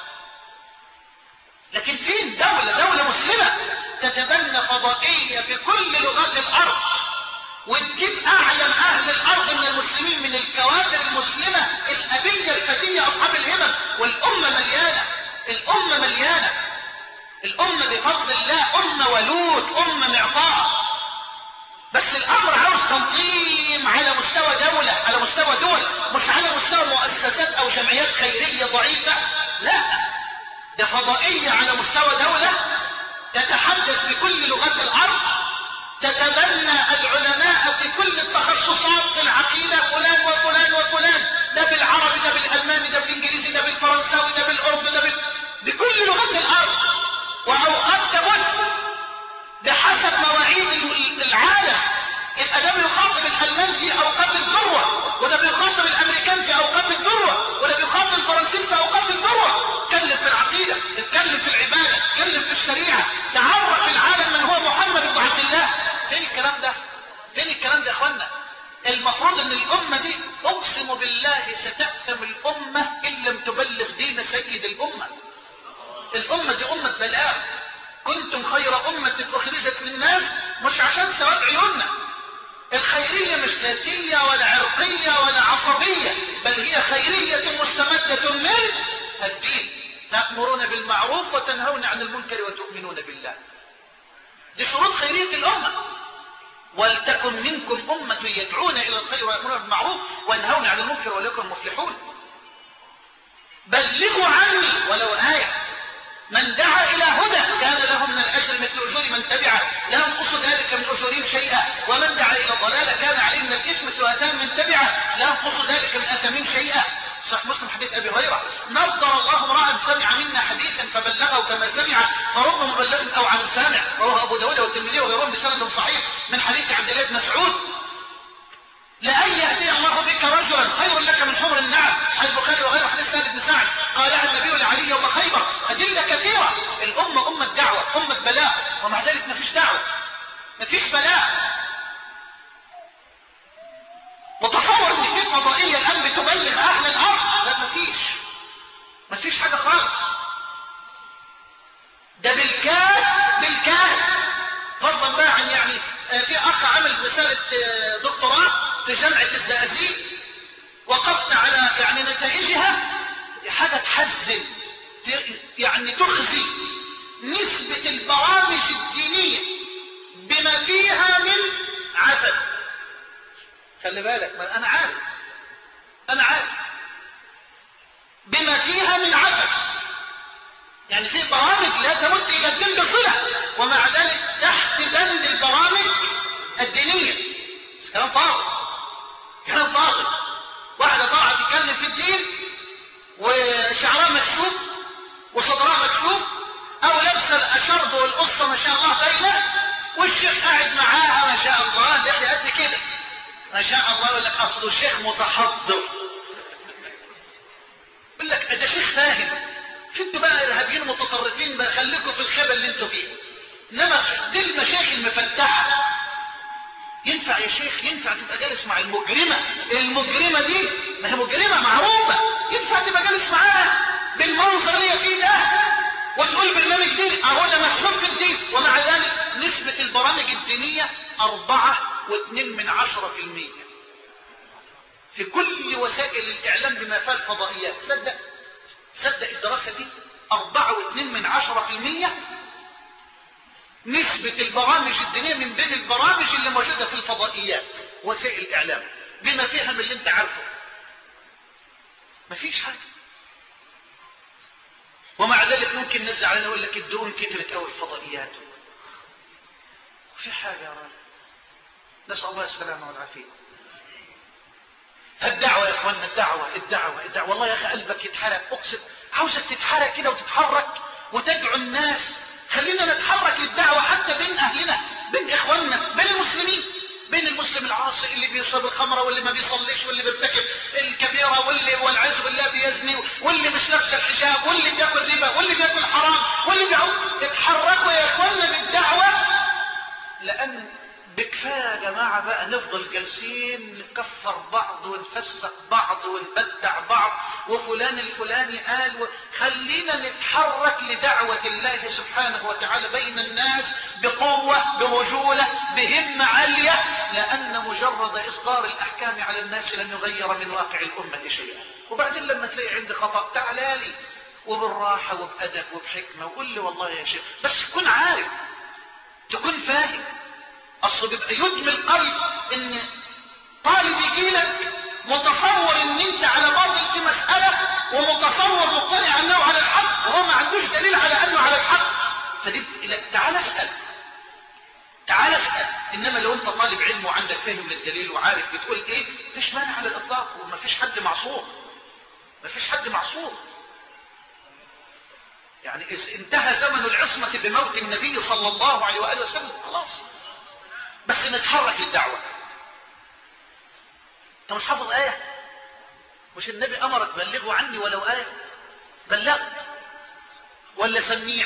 لكن فين دولة دولة مسلمة تتبنى فضائية في كل لغات الأرض، وتجيب أعلم أهل الأرض من المسلمين، من الكوادر المسلمة الأبية الفتية أصحاب الهمم، والأمة مليانة، الأمة مليانة، الأمة بفضل الله أمة ولود، أمة معطاء. بس الأمر عاوز تنظيم على مستوى دولة، على مستوى دول، مش على مستوى مؤسسات أو جمعيات خيرية ضعيفة. لا، ده فضائية على مستوى دولة تتحدث بكل لغات الأرض، تتبنى العلماء في كل التخصصات في العقيدة، فلان وفلان وفلان، ده بالعربي، ده بالألماني، ده بالإنجليزي، ده بالفرنساوي، ده بالأردو، ده بال... بكل لغات الأرض. وأوقات تبث بحسب مواعيد العالم. يبقى ده بيخاطب الألمان في أوقات الذروة، وده بيخاطب الأمريكان في أوقات الذروة، وده بيخاطب الفرنسيين في أوقات الذروة. اتكلم في العقيدة، اتكلم في العبادة، اتكلم في الشريعة، تعرف العالم من هو محمد بن عبد الله. فين الكلام ده؟ فين الكلام ده يا اخوانا؟ المفروض ان الامة دي اقسم بالله ستأثم الامة ان لم تبلغ دين سيد الامة. الامة دي امة بلاغ. كنتم خير امة اخرجت للناس، مش عشان سواد عيوننا. الخيرية مش ذاتية ولا عرقية ولا عصبية، بل هي خيرية مستمدة من الدين. تأمرون بالمعروف وتنهون عن المنكر وتؤمنون بالله. دي شروط خيرية الأمة. ولتكن منكم أمة يدعون إلى الخير ويأمرون بالمعروف وينهون عن المنكر وليكن مفلحون. بلغوا عني ولو آية. من دعا إلى هدى كان له من الأجر مثل أجور من تبعه، لا ينقص ذلك من أجورهم شيئا، ومن دعا إلى ضلالة كان عليه من الإثم مثل آثام من تبعه، لا ينقص ذلك من آثامهم شيئا. صحيح مسلم حديث أبي هريرة: نظر الله امرأ سمع منا حديثا فبلغه كما سمع فرب مبلغ أو عن سامع. رواه أبو داود والترمذي وغيرهم بسند صحيح من حديث عبد الله بن مسعود: لأن يهدي الله بك رجلا خير لك من حمر النعم. صحيح البخاري وغيره حديث سهل بن سعد قالها النبي لعلي يوم خيبر. أدلة كثيرة. الأمة أمة دعوة، أمة بلاغ، ومع ذلك ما فيش دعوة، ما فيش بلاغ. وتصور ان في فضائية الآن بتبلغ أهل الأرض؟ لا، ما فيش ما فيش حاجة خالص. ده بالكاد بالكاد. فضلا بقى عن يعني في أخ عمل رسالة دكتوراه في جامعة الزقازيق، وقفت على يعني نتائجها، حاجة تحزن، يعني تخزي. نسبة البرامج الدينية بما فيها من خلي بالك، ما انا عارف انا عارف بما فيها من عبث. يعني في برامج لا تمت الى الدين بصله، ومع ذلك تحت بند البرامج الدينيه. كلام فاضي، كلام فاضي. واحده طالعه تتكلم في الدين وشعرها مكشوف وصدرها مكشوف، او لابسه الاشرب والقصه ما شاء الله باينه، والشيخ قاعد معاها ما شاء الله اللحيه قد كده ما شاء الله، يقول لك اصله شيخ متحضر. يقول لك ده شيخ فاهم. في انتوا بقى ارهابيين متطرفين بقى، خليكم في الخبل اللي انتوا فيه. انما دي المشايخ المفتحه. ينفع يا شيخ؟ ينفع تبقى جالس مع المجرمه؟ المجرمه دي ما هي مجرمه معروفه، ينفع تبقى جالس معاها بالمنظر اللي هي فيه ده وتقول برنامج ديني؟ اهو ده مفهوم في الدين. ومع ذلك نسبه البرامج الدينيه أربعة واثنين من عشرة في المية في كل وسائل الاعلام بما فيها الفضائيات. صدق صدق الدراسه دي، أربعة واثنين من عشرة في المية نسبة البرامج الدينية من بين البرامج اللي موجودة في الفضائيات وسائل الإعلام بما فيها من اللي انت عارفه. مفيش حاجة. ومع ذلك ممكن نزع علينا يقول لك الدهون كثرت قوي الفضائيات. في حاجة يا رب، نسأل الله السلامة والعافية. الدعوة يا اخوانا، الدعوة الدعوة الدعوة والله يا اخي قلبك يتحرك، اقسم عاوزك تتحرك كده وتتحرك وتدعو الناس. خلينا نتحرك للدعوة حتى بين اهلنا، بين اخواننا، بين المسلمين، بين المسلم العاصي اللي بيشرب الخمرة واللي ما بيصليش واللي بيرتكب الكبيرة واللي والعياذ بالله بيزني واللي مش لابس الحجاب واللي بياكل ربا واللي بياكل حرام واللي بيعوق. اتحركوا يا اخواننا بالدعوة، لان بكفايه يا جماعه بقى نفضل جالسين نكفر بعض ونفسق بعض ونبدع بعض وفلان الفلاني قال و... خلينا نتحرك لدعوه الله سبحانه وتعالى بين الناس بقوه، برجوله، بهمه عاليه، لان مجرد اصدار الاحكام على الناس لن يغير من واقع الامه شيئا. وبعدين لما تلاقي عندي خطا تعالى لي وبالراحه وبادب وبحكمه وقول لي والله يا شيخ، بس تكون عارف، تكون فاهم. اصل بيبقى يدمي القلب ان طالب يجي لك متصور ان انت على باطل في مساله ومتصور مقتنع انه على الحق وهو ما عندوش دليل على انه على الحق. فدي تعال اسال، تعال اسال. انما لو انت طالب علم وعندك فهم للدليل وعارف بتقول ايه، مفيش مانع على الاطلاق، وما فيش حد معصوم، ما فيش حد معصوم. يعني اذا انتهى زمن العصمه بموت النبي صلى الله عليه واله وسلم خلاص، بس نتحرك للدعوة. انت مش حافظ آية؟ مش النبي أمرك بلغوا عني ولو آية؟ بلغت ولا سميع؟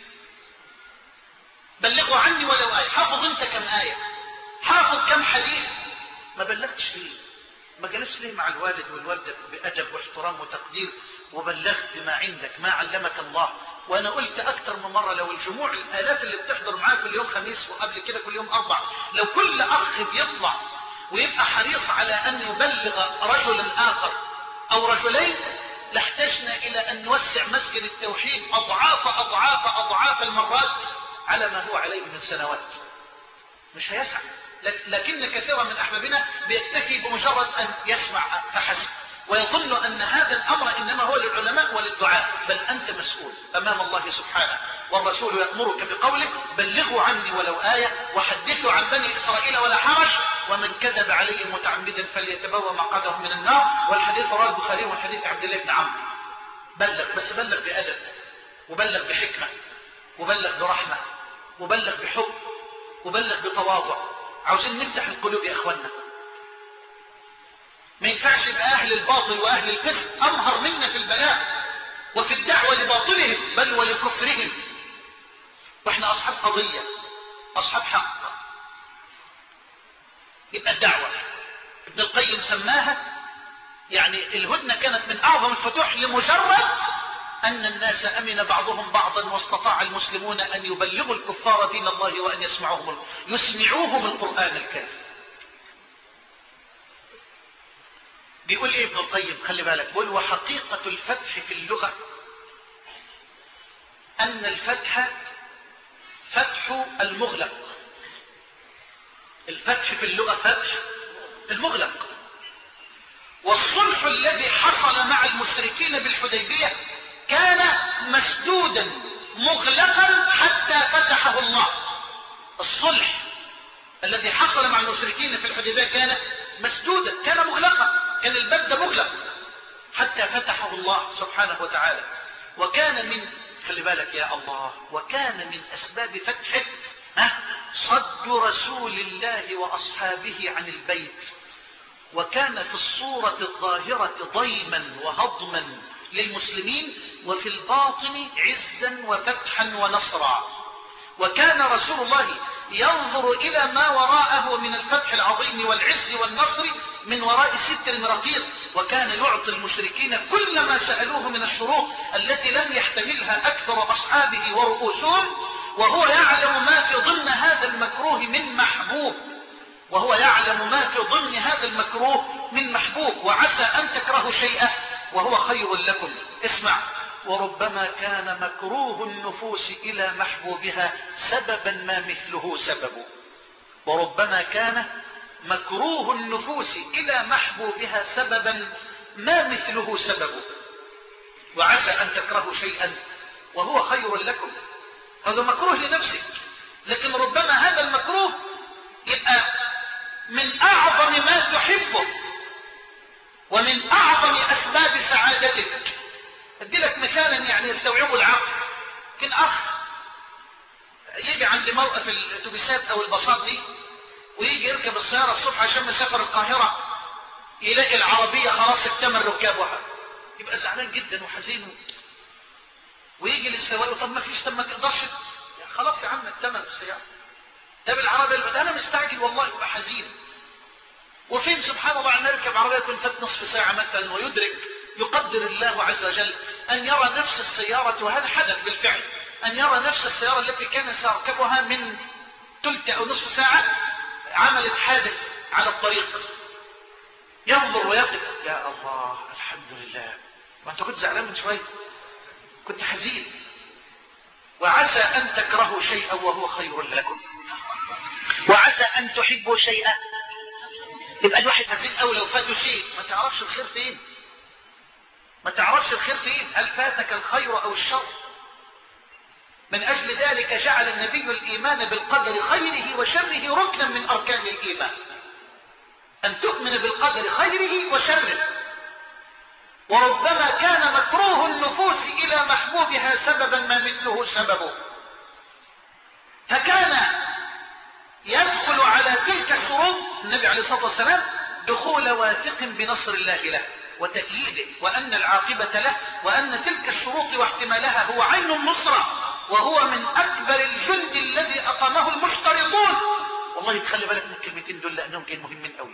بلغوا عني ولو آية. حافظ انت كم آية؟ حافظ كم حديث؟ ما بلغتش ليه؟ ما جلست ليه مع الوالد والوالدة بأدب واحترام وتقدير وبلغت بما عندك ما علمك الله؟ وانا قلت اكتر من مرة، لو الجموع الالاف اللي بتحضر معاه كل يوم خميس وقبل كده كل يوم اربع، لو كل اخ بيطلع ويبقى حريص على ان يبلغ رجلا اخر او رجلين، لاحتجنا الى ان نوسع مسجد التوحيد اضعاف اضعاف اضعاف المرات على ما هو عليه من سنوات. مش هيسع، لكن كثيرا من احبابنا بيكتفي بمجرد ان يسمع فحسب ويظن ان هذا الامر انما هو للعلماء وللدعاء. بل انت مسؤول امام الله سبحانه، والرسول يأمرك بقوله بلغوا عني ولو آية وحدثوا عن بني اسرائيل ولا حرج ومن كذب عليه متعمدا فليتبوأ مقعده من النار. والحديث رواه البخاري والحديث عبد الله بن عمرو. بلغ، بس بلغ بأدب، وبلغ بحكمة، وبلغ برحمة، وبلغ بحب، وبلغ بتواضع. عاوزين نفتح القلوب يا اخوانا. ما ينفعش يبقى اهل الباطل واهل الفسق امهر منا في البلاغ وفي الدعوة لباطلهم بل ولكفرهم، واحنا اصحاب قضية، اصحاب حق. يبقى الدعوة ابن القيم سماها، يعني الهدنة كانت من اعظم الفتوح لمجرد ان الناس امن بعضهم بعضا واستطاع المسلمون ان يبلغوا الكفار دين الله وان يسمعوهم يسمعوهم القرآن الكريم. بيقول ايه ابن القيم؟ خلي بالك، بيقول وحقيقة الفتح في اللغة ان الفتح فتح المغلق. الفتح في اللغة فتح المغلق. والصلح الذي حصل مع المشركين بالحديبية كان مسدودا مغلقا حتى فتحه الله. الصلح الذي حصل مع المشركين في الحديبية كان مسدودا، كان مغلقا، كان الباب ده مغلق حتى فتحه الله سبحانه وتعالى. وكان من خلي بالك يا الله، وكان من أسباب فتحه صد رسول الله وأصحابه عن البيت، وكان في الصورة الظاهرة ضيما وهضما للمسلمين، وفي الباطن عزا وفتحا ونصرا. وكان رسول الله ينظر إلى ما وراءه من الفتح العظيم والعز والنصر من وراء ستر رقيق، وكان يعطي المشركين كل ما سألوه من الشروط التي لم يحتملها أكثر أصحابه ورؤوسهم، وهو يعلم ما في ضمن هذا المكروه من محبوب وهو يعلم ما في ضمن هذا المكروه من محبوب. وعسى أن تكرهوا شيئا وهو خير لكم. اسمع، وربما كان مكروه النفوس إلى محبوبها سببا ما مثله سبب. وربما كان مكروه النفوس إلى محبوبها سببا ما مثله سبب. وعسى أن تكرهوا شيئا وهو خير لكم. هذا مكروه لنفسك، لكن ربما هذا المكروه يبقى من أعظم ما تحبه ومن أعظم أسباب سعادتك. أدي لك مثالا يعني يستوعبه العقل. كان أخ يجي عند موقف الأتوبيسات أو الباصات دي ويجي يركب السيارة الصبح عشان مسافر القاهرة، يلاقي العربية خلاص اكتمل ركابها، يبقى زعلان جدا وحزين، ويجي للسواق طب ما فيش، طب ما تقدرش، خلاص يا عم اكتمل السيارة، طب العربية اللي انا مستعجل والله، يبقى حزين. وفين سبحان الله عم يركب عربية يكون فات نصف ساعة مثلا ويدرك، يقدر الله عز وجل أن يرى نفس السيارة، وهذا حدث بالفعل، أن يرى نفس السيارة التي كان سيركبها من ثلث أو نصف ساعة عملت حادث على الطريق. ينظر ويقف، يا الله الحمد لله، ما أنت كنت زعلان من شوية، كنت حزين. وعسى أن تكرهوا شيئا وهو خير لكم، وعسى أن تحبوا شيئا. يبقى الواحد حزين أو لو فاته شيء ما تعرفش الخير فين، ما تعرفش الخير فين، هل فاتك الخير أو الشر. من أجل ذلك جعل النبي الإيمان بالقدر خيره وشره ركنا من أركان الإيمان، أن تؤمن بالقدر خيره وشره. وربما كان مكروه النفوس إلى محبوبها سببا ما مثله سببه، فكان يدخل على تلك الشروط النبي عليه الصلاة والسلام دخول واثق بنصر الله له وتأييده، وأن العاقبة له، وأن تلك الشروط واحتمالها هو عين النصرة، وهو من أكبر الجند الذي أقامه المشترطون. والله تخلي بالك من الكلمتين دول لأنهم كانوا مهمين قوي.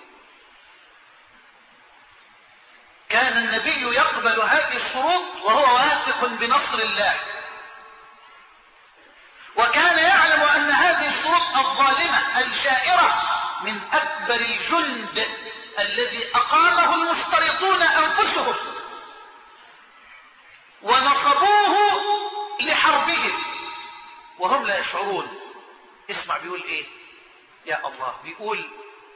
كان النبي يقبل هذه الشروط وهو واثق بنصر الله، وكان يعلم أن هذه الشروط الظالمة الجائرة من أكبر الجند الذي أقامه المشترطون أنفسهم ونصبوه لحربهم وهم لا يشعرون. اسمع بيقول ايه يا الله، بيقول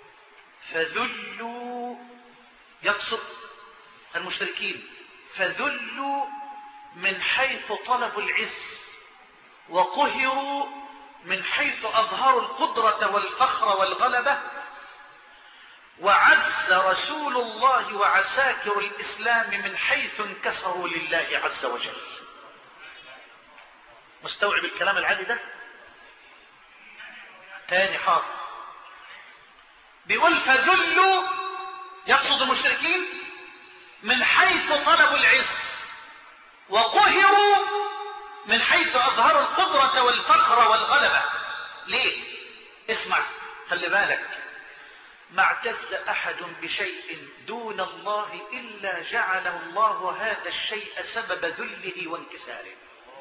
فذلوا، يقصد المشركين، فذلوا من حيث طلبوا العز، وقهروا من حيث أظهروا القدرة والفخر والغلبة، وعز رسول الله وعساكر الإسلام من حيث انكسروا لله عز وجل. مستوعب الكلام العادي ده؟ تاني حاضر. بيقول فذلوا، يقصد المشركين، من حيث طلبوا العز، وقهروا من حيث أظهروا القدرة والفخر والغلبة. ليه؟ اسمع خلي بالك، ما اعتز أحد بشيء دون الله إلا جعله الله هذا الشيء سبب ذله وانكساره.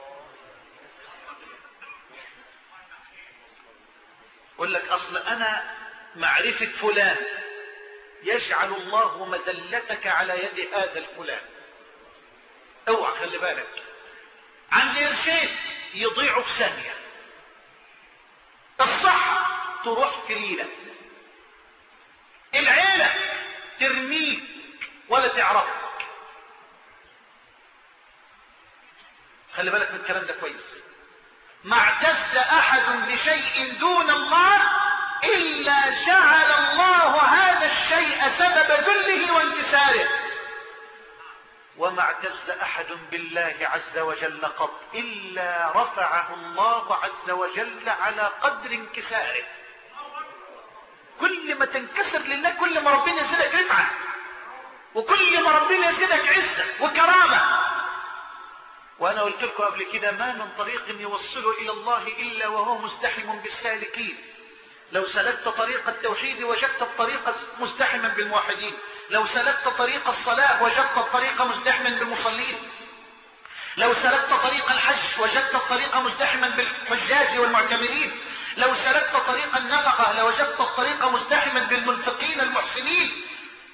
يقول لك أصل أنا معرفة فلان يجعل الله مذلتك على يد هذا الفلان. اوعى خلي بالك، عند قرشين يضيعوا في ثانية، الصح تروح في ليلة. العيلة ترميك ولا تعرفك. خلي بالك من الكلام ده كويس. ما اعتز احد بشيء دون الله الا جعل الله هذا الشيء سبب ذله وانكساره، وما اعتز احد بالله عز وجل قط الا رفعه الله عز وجل على قدر انكساره. كل ما تنكسر لله كل ما ربنا يزيدك رفعه، وكل ما ربنا يزيدك عزه وكرامه. وانا قلت لكم قبل كده ما من طريق يوصل الى الله الا وهو مزدحم بالسالكين. لو سلكت طريق التوحيد وجدت الطريق مزدحما بالموحدين، لو سلكت طريق الصلاة وجدت الطريق مزدحما بالمصلين، لو سلكت طريق الحج وجدت الطريق مزدحما بالحجاج والمعتمرين، لو سلكت طريق النفقة لوجدت الطريق مزدحما بالمنفقين المحسنين.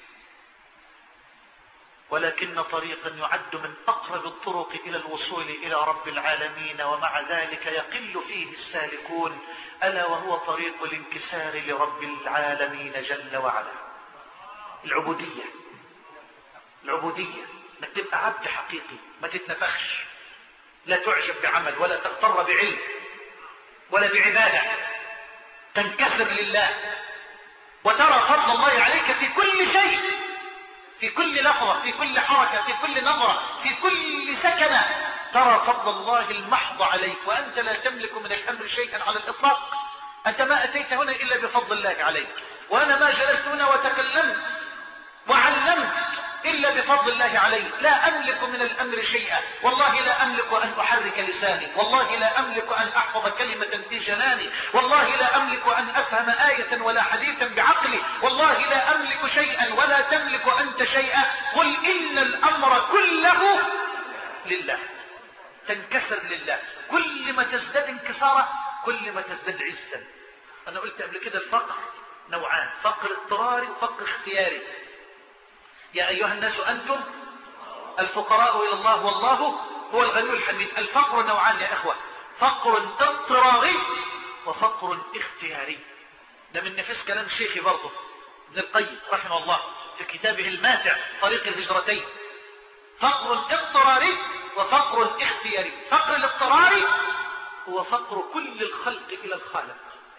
ولكن طريقا يعد من اقرب الطرق الى الوصول الى رب العالمين ومع ذلك يقل فيه السالكون، الا وهو طريق الانكسار لرب العالمين جل وعلا. العبودية. العبودية انك تبقى عبد حقيقي، ما تتنفخش، لا تعجب بعمل ولا تغتر بعلم ولا بعبادة، تنكسر لله وترى فضل الله عليك في كل شيء، في كل لحظة، في كل حركة، في كل نظرة، في كل سكنة ترى فضل الله المحض عليك، وأنت لا تملك من الأمر شيئا على الإطلاق. أنت ما أتيت هنا إلا بفضل الله عليك، وأنا ما جلست هنا وتكلمت وعلمت إلا بفضل الله علي. لا أملك من الأمر شيئا، والله لا أملك أن أحرك لساني، والله لا أملك أن أحفظ كلمة في جناني، والله لا أملك أن أفهم آية ولا حديثا بعقلي، والله لا أملك شيئا ولا تملك أنت شيئا. قل إن الأمر كله لله، تنكسر لله. كل ما تزداد انكسارا كل ما تزداد عزا. أنا قلت قبل كده الفقر نوعان، فقر اضطراري وفقر اختياري. يا أيها الناس أنتم الفقراء إلى الله والله هو الغني الحميد. الفقر نوعان يا إخوة، فقر اضطراري وفقر اختياري. ده من نفس كلام شيخي برضه ابن القيم رحمه الله في كتابه الماتع طريق الهجرتين. فقر اضطراري وفقر اختياري. فقر الاضطراري هو فقر كل الخلق إلى الخالق.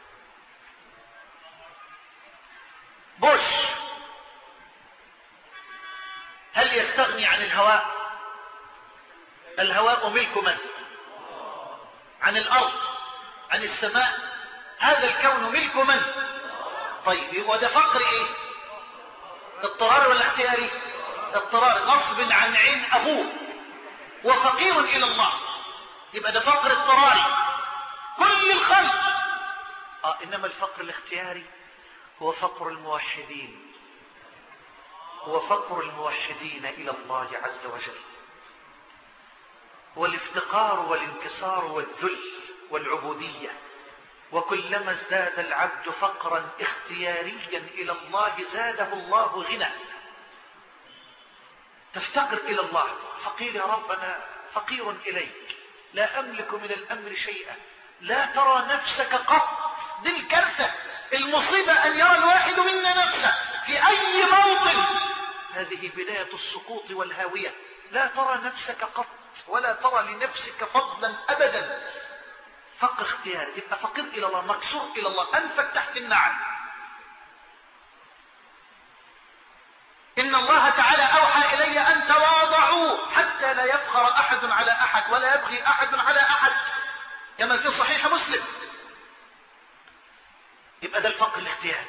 بوش هل يستغني عن الهواء؟ الهواء ملك من؟ عن الأرض، عن السماء، هذا الكون ملك من؟ طيب وده فقر ايه؟ اضطرار ولا اختياري؟ اضطرار، غصب عن عين ابوه وفقير الى الله، يبقى ده فقر اضطراري كل الخلق. اه انما الفقر الاختياري هو فقر الموحدين، هو فقر الموحدين إلى الله عز وجل، والافتقار والانكسار والذل والعبودية. وكلما ازداد العبد فقرا اختياريا إلى الله زاده الله غنى. تفتقر إلى الله، فقير يا رب أنا فقير إليك، لا أملك من الأمر شيئا، لا ترى نفسك قط. دي الكارثة، المصيبة أن يرى الواحد منا نفسه في أي موطن. هذه بداية السقوط والهاوية. لا ترى نفسك قط ولا ترى لنفسك فضلا أبدا. فقر اختياري، تبقى فقير إلى الله، مكسور إلى الله، أنفك تحت النعل. إن الله تعالى أوحى إلي أن تواضعوا حتى لا يفخر أحد على أحد ولا يبغي أحد على أحد، كما في صحيح مسلم. يبقى ده الفقر الاختياري.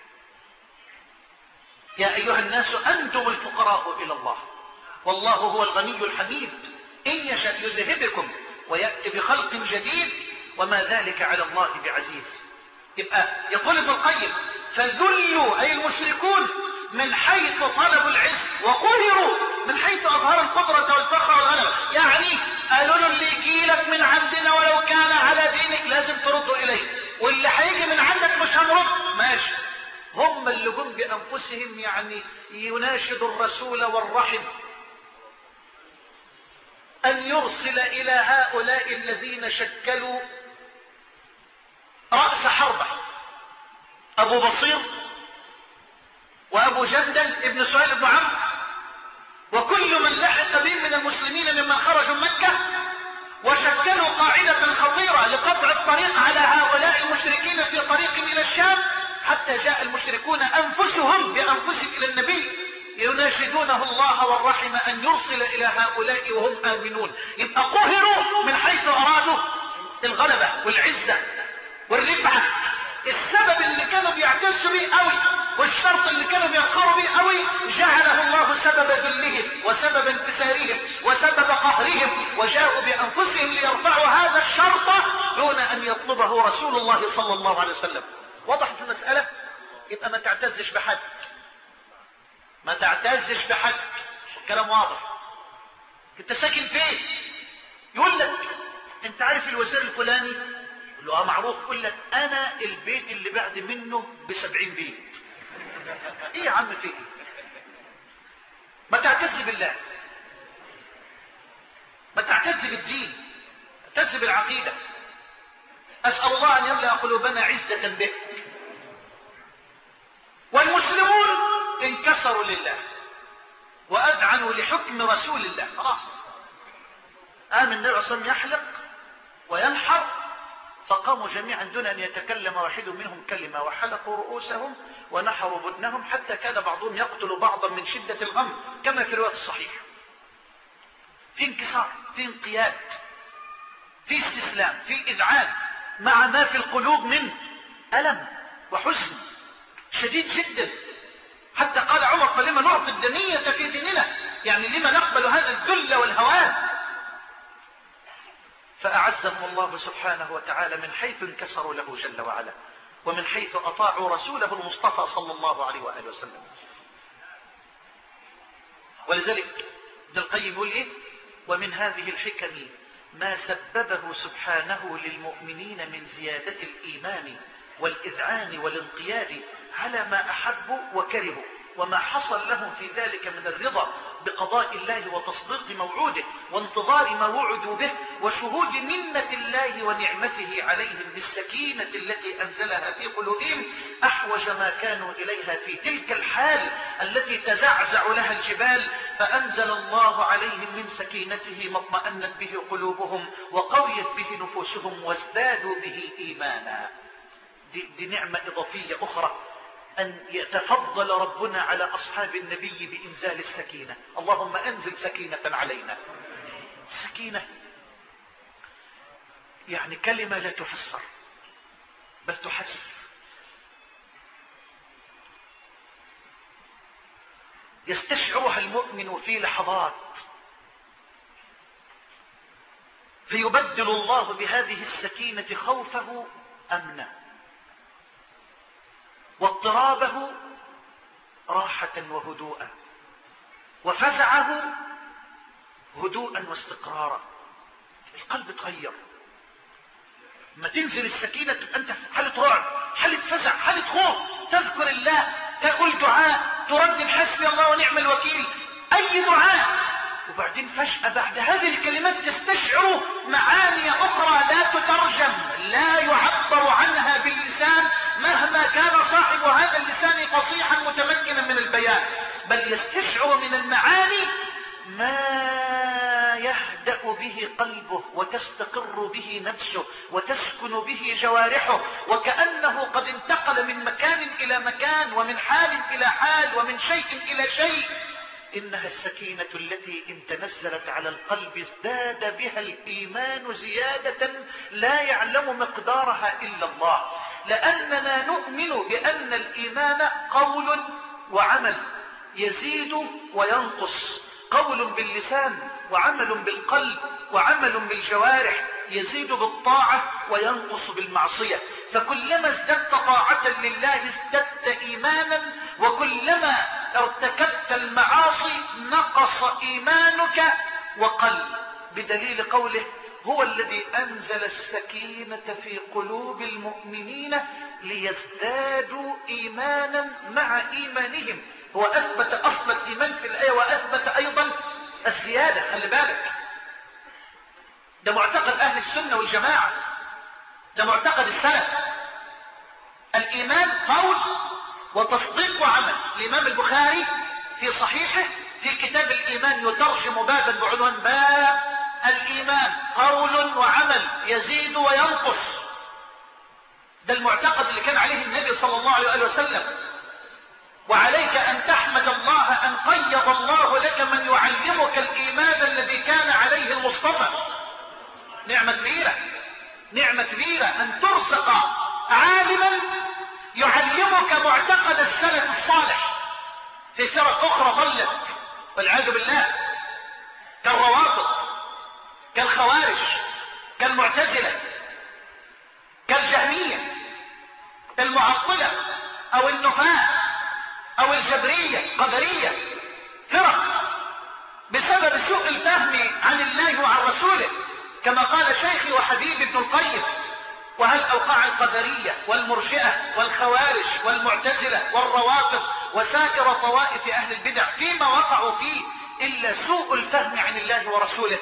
يا أيها الناس أنتم الفقراء إلى الله والله هو الغني الحميد، إن يشاء يذهبكم ويأتي بخلق جديد وما ذلك على الله بعزيز. يبقى يقول ابن القيم فذلوا أي المشركون من حيث طلبوا العز، وقهروا من حيث أظهر القدرة والفخر والغنى. يعني قالوا له اللي يجيلك من عندنا ولو كان على دينك لازم ترده إليه، واللي هيجي من عندك مش هنرد. ماشي، هم اللي جم بأنفسهم يعني يناشدوا الرسول والرحم أن يرسل إلى هؤلاء الذين شكلوا رأس حربه أبو بصير وأبو جندل ابن سهيل بن عمرو وكل من لحق بهم من المسلمين ممن خرجوا من مكة، وشكلوا قاعدة خطيرة لقطع الطريق على هؤلاء المشركين في طريقهم إلى الشام، حتى جاء المشركون أنفسهم بأنفسهم إلى النبي يناشدونه الله والرحم أن يرسل إلى هؤلاء وهم آمنون. يبقى قهروا من حيث أرادوا الغلبة والعزة والرفعة. السبب اللي كانوا بيعتزوا به قوي والشرط اللي كانوا بيفخروا به قوي جعله الله سبب ذلهم وسبب انكسارهم وسبب قهرهم، وجاءوا بأنفسهم ليرفعوا هذا الشرط دون أن يطلبه رسول الله صلى الله عليه وسلم. وضحت المسألة؟ يبقى ما تعتزش بحد، ما تعتزش بحد. الكلام واضح. انت ساكن فين؟ يقول لك انت عارف الوزير الفلاني؟ يقول له اه معروف. يقول لك انا البيت اللي بعد منه بسبعين بيت. ايه يا عم في ايه؟ ما تعتز بالله، ما تعتز بالدين، تعتز بالعقيدة. اسأل الله ان يملأ قلوبنا عزة به. والمسلمون انكسروا لله واذعنوا لحكم رسول الله. خلاص آمن النبي صلى الله عليه وسلم يحلق وينحر، فقاموا جميعا دون ان يتكلم واحد منهم كلمة، وحلقوا رؤوسهم ونحروا بدنهم، حتى كان بعضهم يقتل بعضا من شدة الغم كما في رواية الصحيح. في انكسار، في انقياد، في استسلام، في اذعان، مع ما في القلوب من ألم وحزن شديد جدا. حتى قال عمر فلما نعطي الدنية في ديننا، يعني لما نقبل هذا الذل والهوان. فأعزهم الله سبحانه وتعالى من حيث انكسروا له جل وعلا، ومن حيث أطاعوا رسوله المصطفى صلى الله عليه وآله وسلم. ولذلك ابن القيم يقول ايه؟ ومن هذه الحكم ما سببه سبحانه للمؤمنين من زيادة الإيمان والإذعان والانقياد على ما أحبوا وكرهوا، وما حصل لهم في ذلك من الرضا بقضاء الله وتصديق موعوده وانتظار ما وعدوا به، وشهود منة الله ونعمته عليهم بالسكينة التي أنزلها في قلوبهم أحوج ما كانوا إليها في تلك الحال التي تزعزع لها الجبال، فأنزل الله عليهم من سكينته ما اطمأنت به قلوبهم وقويت به نفوسهم وازدادوا به إيمانا. دي, دي نعمة إضافية أخرى، أن يتفضل ربنا على أصحاب النبي بإنزال السكينة. اللهم أنزل سكينة علينا. سكينة يعني كلمة لا تفسر بل تحس. يستشعرها المؤمن في لحظات، فيبدل الله بهذه السكينة خوفه أمنا، واضطرابه راحة وهدوءا، وفزعه هدوءا واستقرارا. القلب تغير ما تنزل السكينة، تبقى انت حالة رعب، حالة فزع، حالة خوف، تذكر الله، تقول دعاء، تردد حسبي الله ونعم الوكيل، اي دعاء، وبعدين فجأة بعد هذه الكلمات تستشعر معاني اخرى لا تترجم، لا يعبر عنها باللسان مهما كان صاحب هذا اللسان فصيحا متمكنا من البيان، بل يستشعر من المعاني ما يهدأ به قلبه وتستقر به نفسه وتسكن به جوارحه، وكأنه قد انتقل من مكان إلى مكان ومن حال إلى حال ومن شيء إلى شيء. إنها السكينة التي إن تنزلت على القلب ازداد بها الإيمان زيادة لا يعلم مقدارها إلا الله، لأننا نؤمن بأن الإيمان قول وعمل يزيد وينقص، قول باللسان وعمل بالقلب وعمل بالجوارح، يزيد بالطاعة وينقص بالمعصية. فكلما ازددت طاعة لله ازددت إيمانا، وكلما ارتكبت المعاصي نقص إيمانك وقل، بدليل قوله هو الذي أنزل السكينة في قلوب المؤمنين ليزدادوا إيمانا مع إيمانهم. هو أثبت أصل الإيمان في الآية وأثبت أيضا الزيادة. خلي بالك، ده معتقد أهل السنة والجماعة، ده معتقد السلف. الإيمان قول وتصديق وعمل. الإمام البخاري في صحيحه في كتاب الإيمان يترجم بابا بعنوان باب الإيمان قول وعمل يزيد وينقص. ده المعتقد اللي كان عليه النبي صلى الله عليه وسلم. وعليك أن تحمد الله أن قيض الله لك من يعلمك الإيمان الذي كان عليه المصطفى. نعمة كبيرة، نعمة كبيرة أن ترزق عالما يعلمك معتقد السلف الصالح في فرق أخرى ضلت والعياذ بالله، كالروافض، كالخوارج، كالمعتزلة، كالجهمية، المعطلة أو النفاة أو الجبرية، قدرية، فرق بسبب سوء الفهم عن الله وعن رسوله، كما قال شيخي وحبيبي ابن القيم: وهل أوقع القدرية والمرجئة والخوارج والمعتزلة والروافض وسائر طوائف أهل البدع فيما وقعوا فيه إلا سوء الفهم عن الله ورسوله؟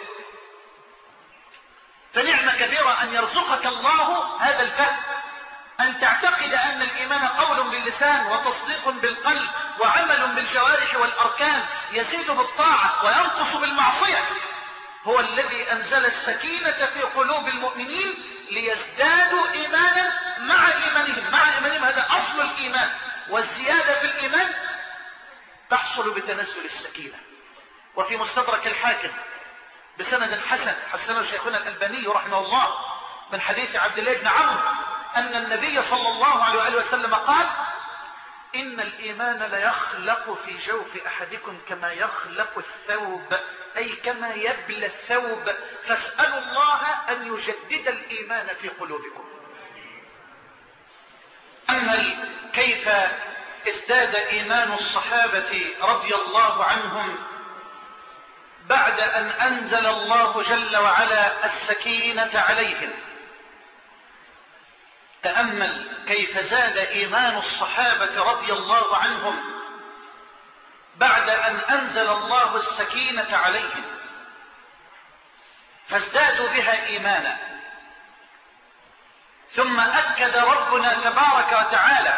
فنعمة كبيرة أن يرزقك الله هذا الفهم، أن تعتقد أن الإيمان قول باللسان وتصديق بالقلب وعمل بالجوارح والأركان، يزيد بالطاعة وينقص بالمعصية. هو الذي أنزل السكينة في قلوب المؤمنين ليزدادوا إيمانا مع إيمانهم. مع إيمانهم هذا أصل الإيمان، والزيادة في الإيمان تحصل بتنزل السكينة. وفي مستدرك الحاكم بسند حسن حسنه شيخنا الألباني رحمه الله من حديث عبد الله بن عمرو أن النبي صلى الله عليه وسلم قال: إن الإيمان ليخلق في جوف أحدكم كما يخلق الثوب، أي كما يبلى الثوب، فاسألوا الله أن يجدد الإيمان في قلوبكم. أما كيف ازداد إيمان الصحابة رضي الله عنهم بعد أن أنزل الله جل وعلا السكينة عليهم. تأمل كيف زاد إيمان الصحابة رضي الله عنهم بعد أن أنزل الله السكينة عليهم، فازدادوا بها إيمانا. ثم أكد ربنا تبارك وتعالى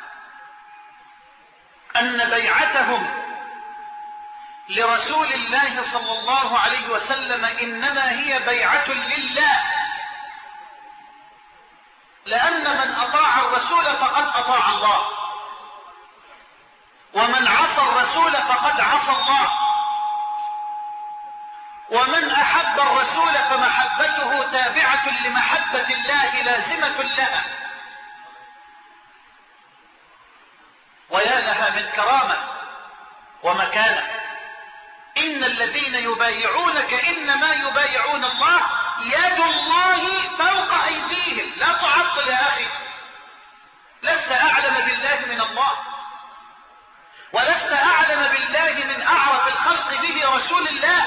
أن بيعتهم لرسول الله صلى الله عليه وسلم إنما هي بيعة لله، لأن من أطاع الرسول فقد أطاع الله، ومن عصى الرسول فقد عصى الله، ومن أحب الرسول فمحبته تابعة لمحبة الله لازمة لها. ويا لها من كرامة ومكانة. إن الذين يبايعونك إنما يبايعون الله يد الله فوق أيديهم. لا تعطل يا أخي، لست أعلم بالله من الله، ولست أعلم بالله من أعرف الخلق به رسول الله.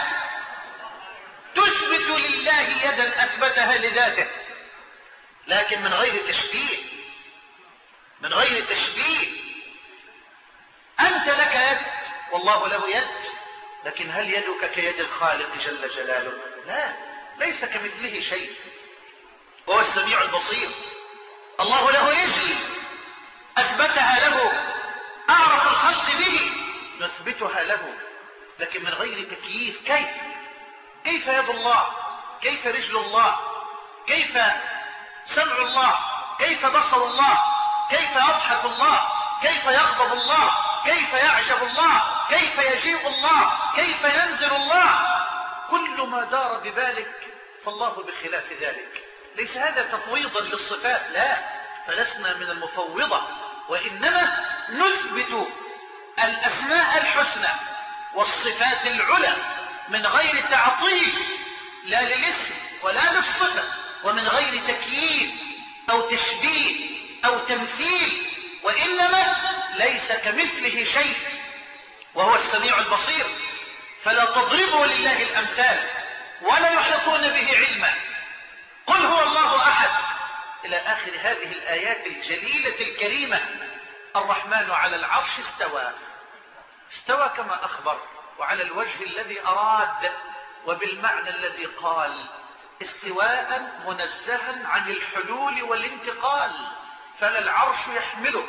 تثبت لله يدا أثبتها لذاته، لكن من غير تشبيه، من غير تشبيه. أنت لك يد والله له يد، لكن هل يدك كيد الخالق جل جلاله؟ لا، ليس كمثله شيء، وهو السميع البصير. الله له رجل أثبتها له، أعرف الخلق به نثبتها له، لكن من غير تكييف. كيف كيف يد الله؟ كيف رجل الله؟ كيف سمع الله؟ كيف بصر الله؟ كيف يضحك الله؟ كيف يغضب الله؟ كيف يعجب الله؟ كيف يجيء الله؟ كيف ينزل الله؟ كل ما دار بذلك فالله بخلاف ذلك. ليس هذا تفويضا للصفات، لا، فلسنا من المفوضة، وإنما نثبت الأسماء الحسنى والصفات العلى من غير تعطيل، لا للاسم ولا للصفة، ومن غير تكييف أو تشبيه أو تمثيل، وإنما ليس كمثله شيء وهو السميع البصير. فلا تضربوا لله الأمثال ولا يحيطون به علما. قل هو الله أحد إلى آخر هذه الآيات الجليلة الكريمة. الرحمن على العرش استوى، استوى كما أخبر، وعلى الوجه الذي أراد، وبالمعنى الذي قال، استواء منزها عن الحلول والانتقال، فلا العرش يحمله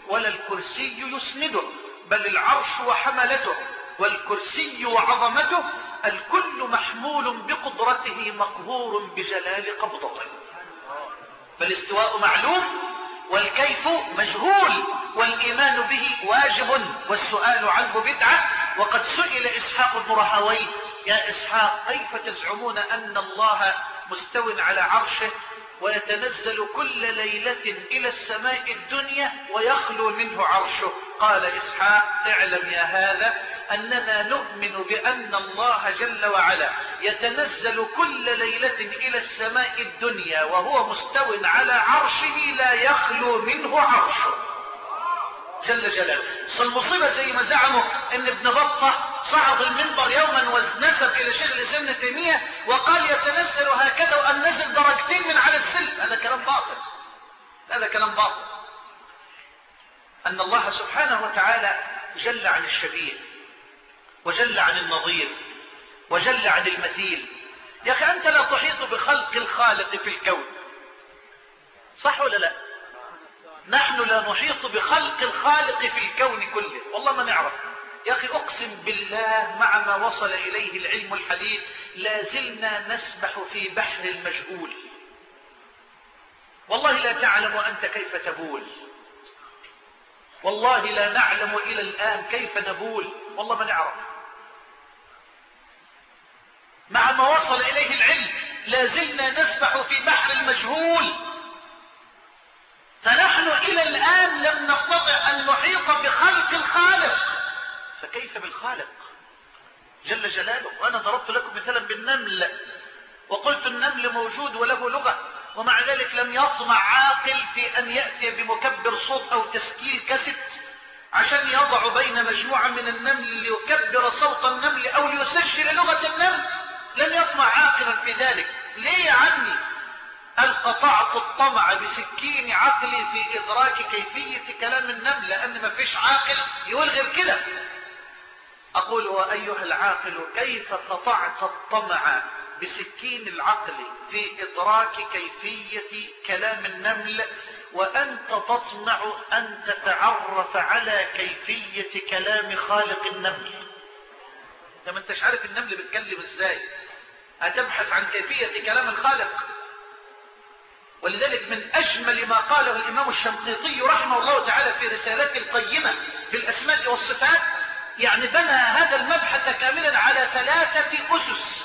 ولا الكرسي يسنده، بل العرش وحملته والكرسي وعظمته، الكل محمول بقدرته مقهور بجلال قبضته. فالاستواء معلوم والكيف مجهول، والإيمان به واجب والسؤال عنه بدعة. وقد سئل إسحاق بن راهويه: يا إسحاق، كيف تزعمون أن الله مستو على عرشه ويتنزل كل ليلة إلى السماء الدنيا ويخلو منه عرشه؟ قال إسحاق: اعلم يا هذا أننا نؤمن بأن الله جل وعلا يتنزل كل ليلة إلى السماء الدنيا وهو مستو على عرشه لا يخلو منه عرشه جل جلاله. فالمصيبة زي ما زعموا ان ابن بطة صعد المنبر يوما ونسب الى شيخ الاسلام ابن تيمية وقال يتنزل هكذا وان نزل درجتين من على السلم، هذا كلام باطل، هذا كلام باطل. ان الله سبحانه وتعالى جل عن الشبيه وجل عن النظير وجل عن المثيل. يا اخي انت لا تحيط بخلق الخالق في الكون، صح ولا لا؟ نحن لا نحيط بخلق الخالق في الكون كله، والله ما نعرف. يا أخي أقسم بالله مع ما وصل إليه العلم الحديث لا زلنا نسبح في بحر المجهول. والله لا تعلم أنت كيف تبول، والله لا نعلم إلى الآن كيف نبول، والله ما نعرف. مع ما وصل إليه العلم لا زلنا نسبح في بحر المجهول، فنحن إلى الآن لم نستطع أن نحيط بخلق الخالق، فكيف بالخالق جل جلاله؟ وأنا ضربت لكم مثلا بالنمل وقلت النمل موجود وله لغة، ومع ذلك لم يطمع عاقل في أن يأتي بمكبر صوت أو تسجيل كاسيت عشان يضع بين مجموعة من النمل ليكبر صوت النمل أو ليسجل لغة النمل. لم يطمع عاقلا في ذلك. ليه يا عمي؟ هل قطعت الطمع بسكين عقلي في إدراك كيفية كلام النمل، لأن ما فيش عاقل يقول غير كده. أقول: وأيها العاقل، كيف قطعت الطمع بسكين العقل في إدراك كيفية كلام النمل وأنت تطمع أن تتعرف على كيفية كلام خالق النمل؟ انت ما انتش عارف النمل بيتكلم ازاي، هتبحث عن كيفية كلام الخالق. ولذلك من أجمل ما قاله الإمام الشنقيطي رحمه الله تعالى في رسالته القيمة في الأسماء والصفات، يعني بنى هذا المبحث كاملا على ثلاثة أسس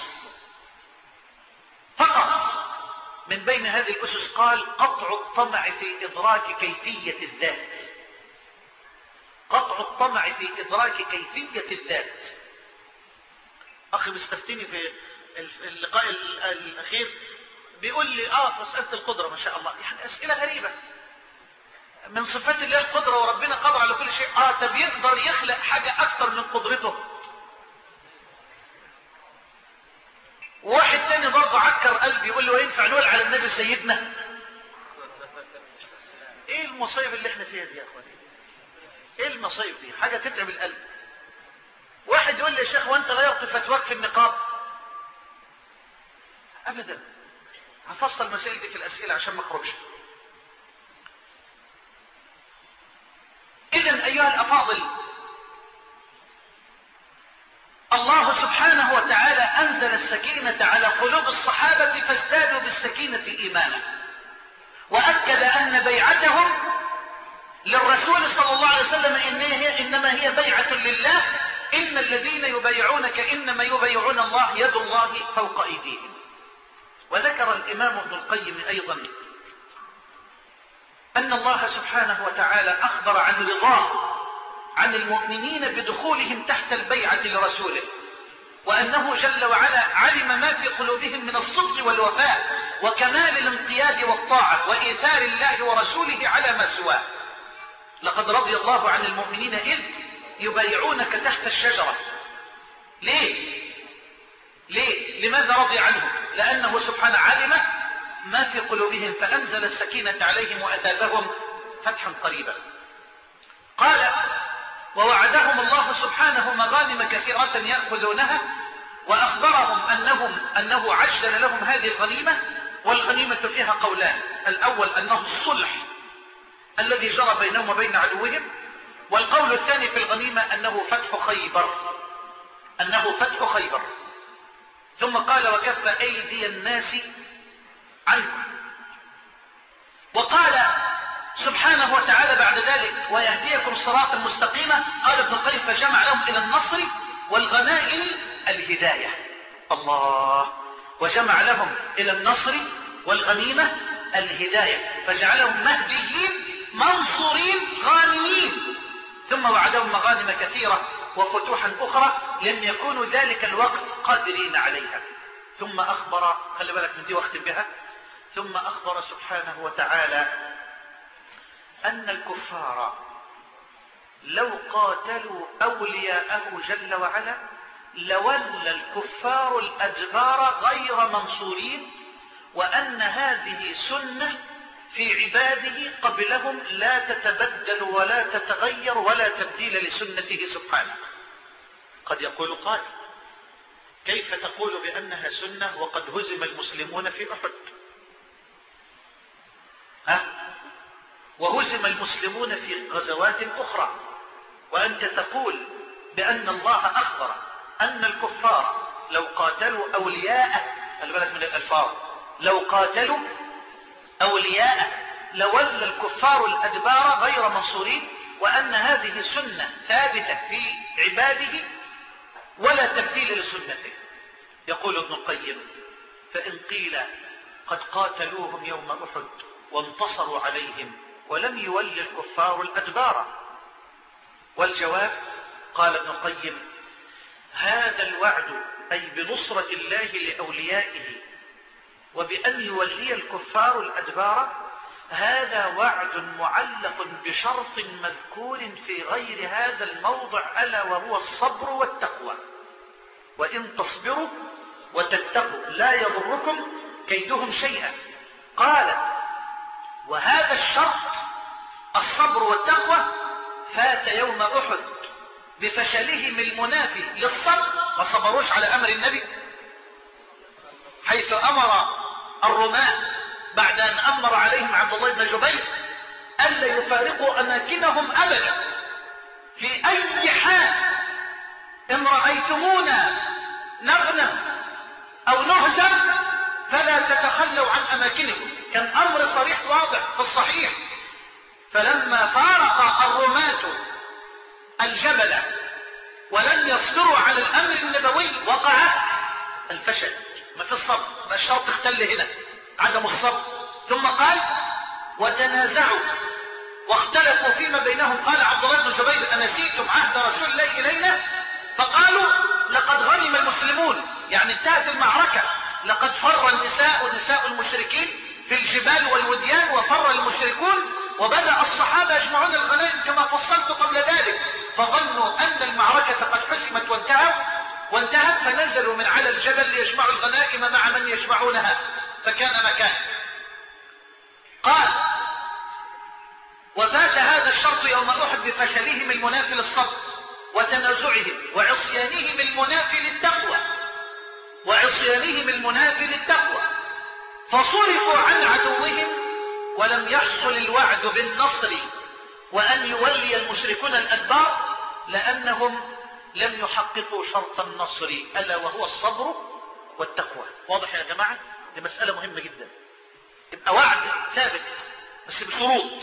فقط. من بين هذه الأسس قال: قطع الطمع في إدراك كيفية الذات، قطع الطمع في إدراك كيفية الذات. أخي مستفتني في اللقاء الأخير بيقول لي اه في مسألة القدرة ما شاء الله، يعني أسئلة غريبة. من صفات الله القدرة وربنا قادر على كل شيء. اه طب يقدر يخلق حاجة أكتر من قدرته؟ واحد تاني برضه عكر قلبي يقول له: ينفع نقول على النبي سيدنا؟ ايه المصايب اللي احنا فيها دي يا اخواني؟ ايه المصايب دي؟ حاجة تتعب القلب. واحد يقول لي: يا شيخ وانت غيرت فتواك في النقاب؟ ابدا. هفصل المسائل دي في الأسئلة عشان ما اخرجش. إذن أيها الأفاضل، الله سبحانه وتعالى أنزل السكينة على قلوب الصحابة فازدادوا بالسكينة إيمانا، وأكد أن بيعتهم للرسول صلى الله عليه وسلم إنما هي بيعة لله. إن الذين يبايعونك إنما يبايعون الله يد الله فوق أيديهم. وذكر الإمام ابن القيم أيضا أن الله سبحانه وتعالى أخبر عن رضاه عن المؤمنين بدخولهم تحت البيعة لرسوله، وأنه جل وعلا علم ما في قلوبهم من الصدق والوفاء وكمال الانقياد والطاعة وإيثار الله ورسوله على ما سواه. لقد رضي الله عن المؤمنين إذ يبايعونك تحت الشجرة. ليه؟ ليه؟ لماذا رضي عنهم؟ لأنه سبحانه علم ما في قلوبهم فأنزل السكينة عليهم وأثابهم فتحا قريبا. قال: ووعدهم الله سبحانه مغانم كثيرة يأخذونها، وأخبرهم أنهم أنه عجل لهم هذه الغنيمة. والغنيمة فيها قولان: الأول أنه الصلح، الذي جرى بينهم وبين عدوهم. والقول الثاني في الغنيمة أنه فتح خيبر، أنه فتح خيبر. ثم قال وكف أيدي الناس عنكم. وقال سبحانه وتعالى بعد ذلك ويهديكم صراطا مستقيما. قال ابن القيم فجمع لهم إلى النصر والغنائم الهداية. الله. وجمع لهم إلى النصر والغنيمة الهداية، فجعلهم مهديين منصورين غانمين. ثم وعدهم مغانم كثيرة وفتوحا أخرى لم يكونوا ذلك الوقت قادرين عليها. ثم أخبر، خلي بالك من دي واختم بها، ثم أخبر سبحانه وتعالى أن الكفار لو قاتلوا أولياءه جل وعلا لولى الكفار الأدبار غير منصورين، وأن هذه سنة في عباده قبلهم لا تتبدل ولا تتغير ولا تبديل لسنته سبحانه. قد يقول قائل كيف تقول بأنها سنة وقد هزم المسلمون في أحد؟ ها؟ وهزم المسلمون في غزوات أخرى، وأنت تقول بأن الله أخبر أن الكفار لو قاتلوا أولياءه، خلي بالك من الألفاظ، لو قاتلوا أولياءه لولى الكفار الأدبار غير منصورين، وأن هذه سنة ثابتة في عباده ولا تبديل لسنته. يقول ابن القيم فإن قيل قد قاتلوهم يوم أحد وانتصروا عليهم ولم يولي الكفار الأدبار، والجواب قال ابن القيم هذا الوعد أي بنصرة الله لأوليائه وبأن يولي الكفار الأدبار هذا وعد معلق بشرط مذكور في غير هذا الموضع ألا وهو الصبر والتقوى، وإن تصبروا وتتقوا لا يضركم كيدهم شيئا. قال وهذا الشرط الصبر والتقوى فات يوم أحد بفشلهم المنافي للصبر، ما صبروش على أمر النبي حيث أمر الرماة بعد أن أمر عليهم عبد الله بن جبير ألا يفارقوا أماكنهم أبدا في أي حال. إن رأيتمونا نغنم أو نهزم فلا تتخلوا عن أماكنكم، كان أمر صريح واضح في الصحيح. فلما فارق الرماة الجبل ولم يصبروا على الأمر النبوي وقع الفشل، ما في الصبر، ما الشرط اختل هنا عدم الصبر. ثم قال وتنازعوا واختلفوا فيما بينهم. قال عبد الله بن جبير أنسيتم عهد رسول الله إلينا؟ فقالوا لقد غنم المسلمون، يعني انتهت المعركة، لقد فر النساء نساء المشركين في الجبال والوديان وفر المشركون، وبدأ الصحابة يجمعون الغنائم كما فصلت قبل ذلك، فظنوا أن المعركة قد حسمت وانتهت وانتهت فنزلوا من على الجبل ليجمعوا الغنائم مع من يجمعونها، فكان مكان. قال وفات هذا الشرط يوم أحد بفشلهم المنافي للصبر وتنازعهم وعصيانهم المنافي للتقوى وعصيانهم المنافي للتقوى فصرفوا عن عدوهم ولم يحصل الوعد بالنصر وأن يولي المشركون الأدبار لأنهم لم يحققوا شرط النصر ألا وهو الصبر والتقوى. واضح يا جماعة؟ دي مسألة مهمة جدا. يبقى وعد ثابت بس بشروط.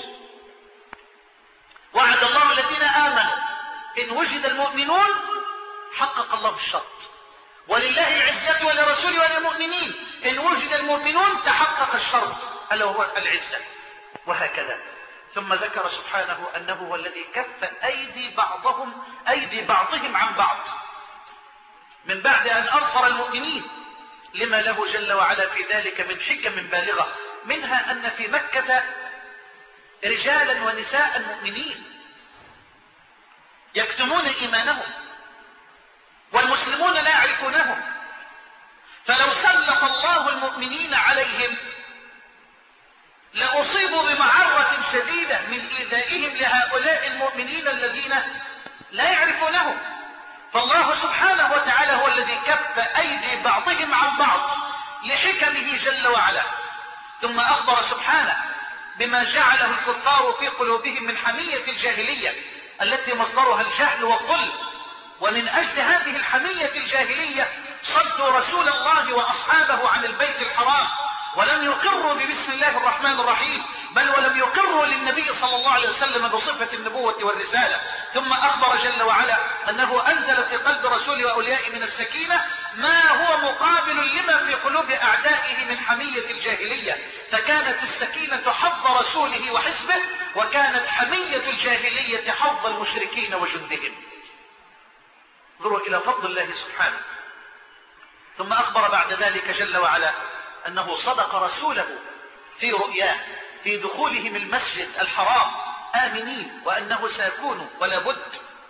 وعد الله الذين آمنوا إن وجد المؤمنون حقق الله الشرط، ولله العزة ولرسوله وللمؤمنين إن وجد المؤمنون تحقق الشرط ألا وهو العزة، وهكذا. ثم ذكر سبحانه أنه هو الذي كف أيدي بعضهم أيدي بعضهم عن بعض من بعد أن أظهر المؤمنين لما له جل وعلا في ذلك من حكم بالغة، منها أن في مكة رجالا ونساء مؤمنين يكتمون إيمانهم والمسلمون لا يعرفونهم، فلو سلط الله المؤمنين عليهم لأصيبوا بمعرة شديدة من إيذائهم لهؤلاء المؤمنين الذين لا يعرفونهم. فالله سبحانه وتعالى هو الذي كف أيدي بعضهم عن بعض لحكمه جل وعلا. ثم أخبر سبحانه بما جعله الكفار في قلوبهم من حمية الجاهلية التي مصدرها الجهل والظلم. ومن أجل هذه الحمية الجاهلية صدوا رسول الله وأصحابه عن البيت الحرام، ولم يقروا ببسم الله الرحمن الرحيم، بل ولم يقروا للنبي صلى الله عليه وسلم بصفة النبوة والرسالة. ثم أخبر جل وعلا أنه أنزل في قلب رسوله وأوليائه من السكينة ما هو مقابل لما في قلوب أعدائه من حمية الجاهلية، فكانت السكينة حظ رسوله وحزبه، وكانت حمية الجاهلية حظ المشركين وجندهم. انظروا إلى فضل الله سبحانه. ثم أخبر بعد ذلك جل وعلا أنه صدق رسوله في رؤياه في دخولهم المسجد الحرام آمنين، وأنه سيكون ولا بد.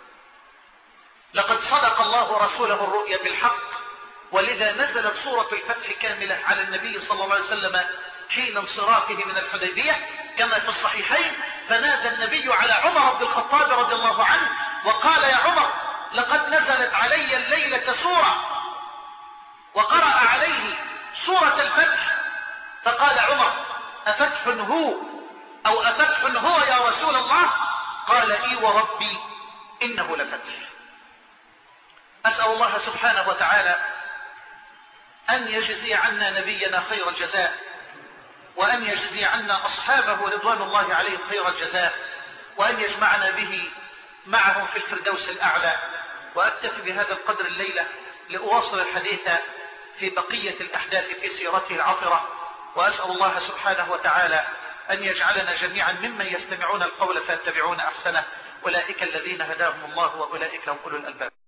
لقد صدق الله رسوله الرؤيا بالحق، ولذا نزلت سورة الفتح كاملة على النبي صلى الله عليه وسلم حين انصرافه من الحديبية كما في الصحيحين. فنادى النبي على عمر بن الخطاب رضي الله عنه وقال: يا عمر، لقد نزلت علي الليلة سورة، وقرأ عليه سورة الفتح. فقال عمر: أفتح هو أو أفتح هو يا رسول الله؟ قال: إي وربي إنه لفتح. أسأل الله سبحانه وتعالى أن يجزي عنا نبينا خير الجزاء، وأن يجزي عنا أصحابه رضوان الله عليهم خير الجزاء، وأن يجمعنا به معهم في الفردوس الأعلى. وأكتفي بهذا القدر الليلة لأواصل الحديث في بقية الأحداث في سيرته العطرة، وأسأل الله سبحانه وتعالى أن يجعلنا جميعا ممن يستمعون القول فيتبعون أحسنه. أولئك الذين هداهم الله وأولئك هم أولو الألباب.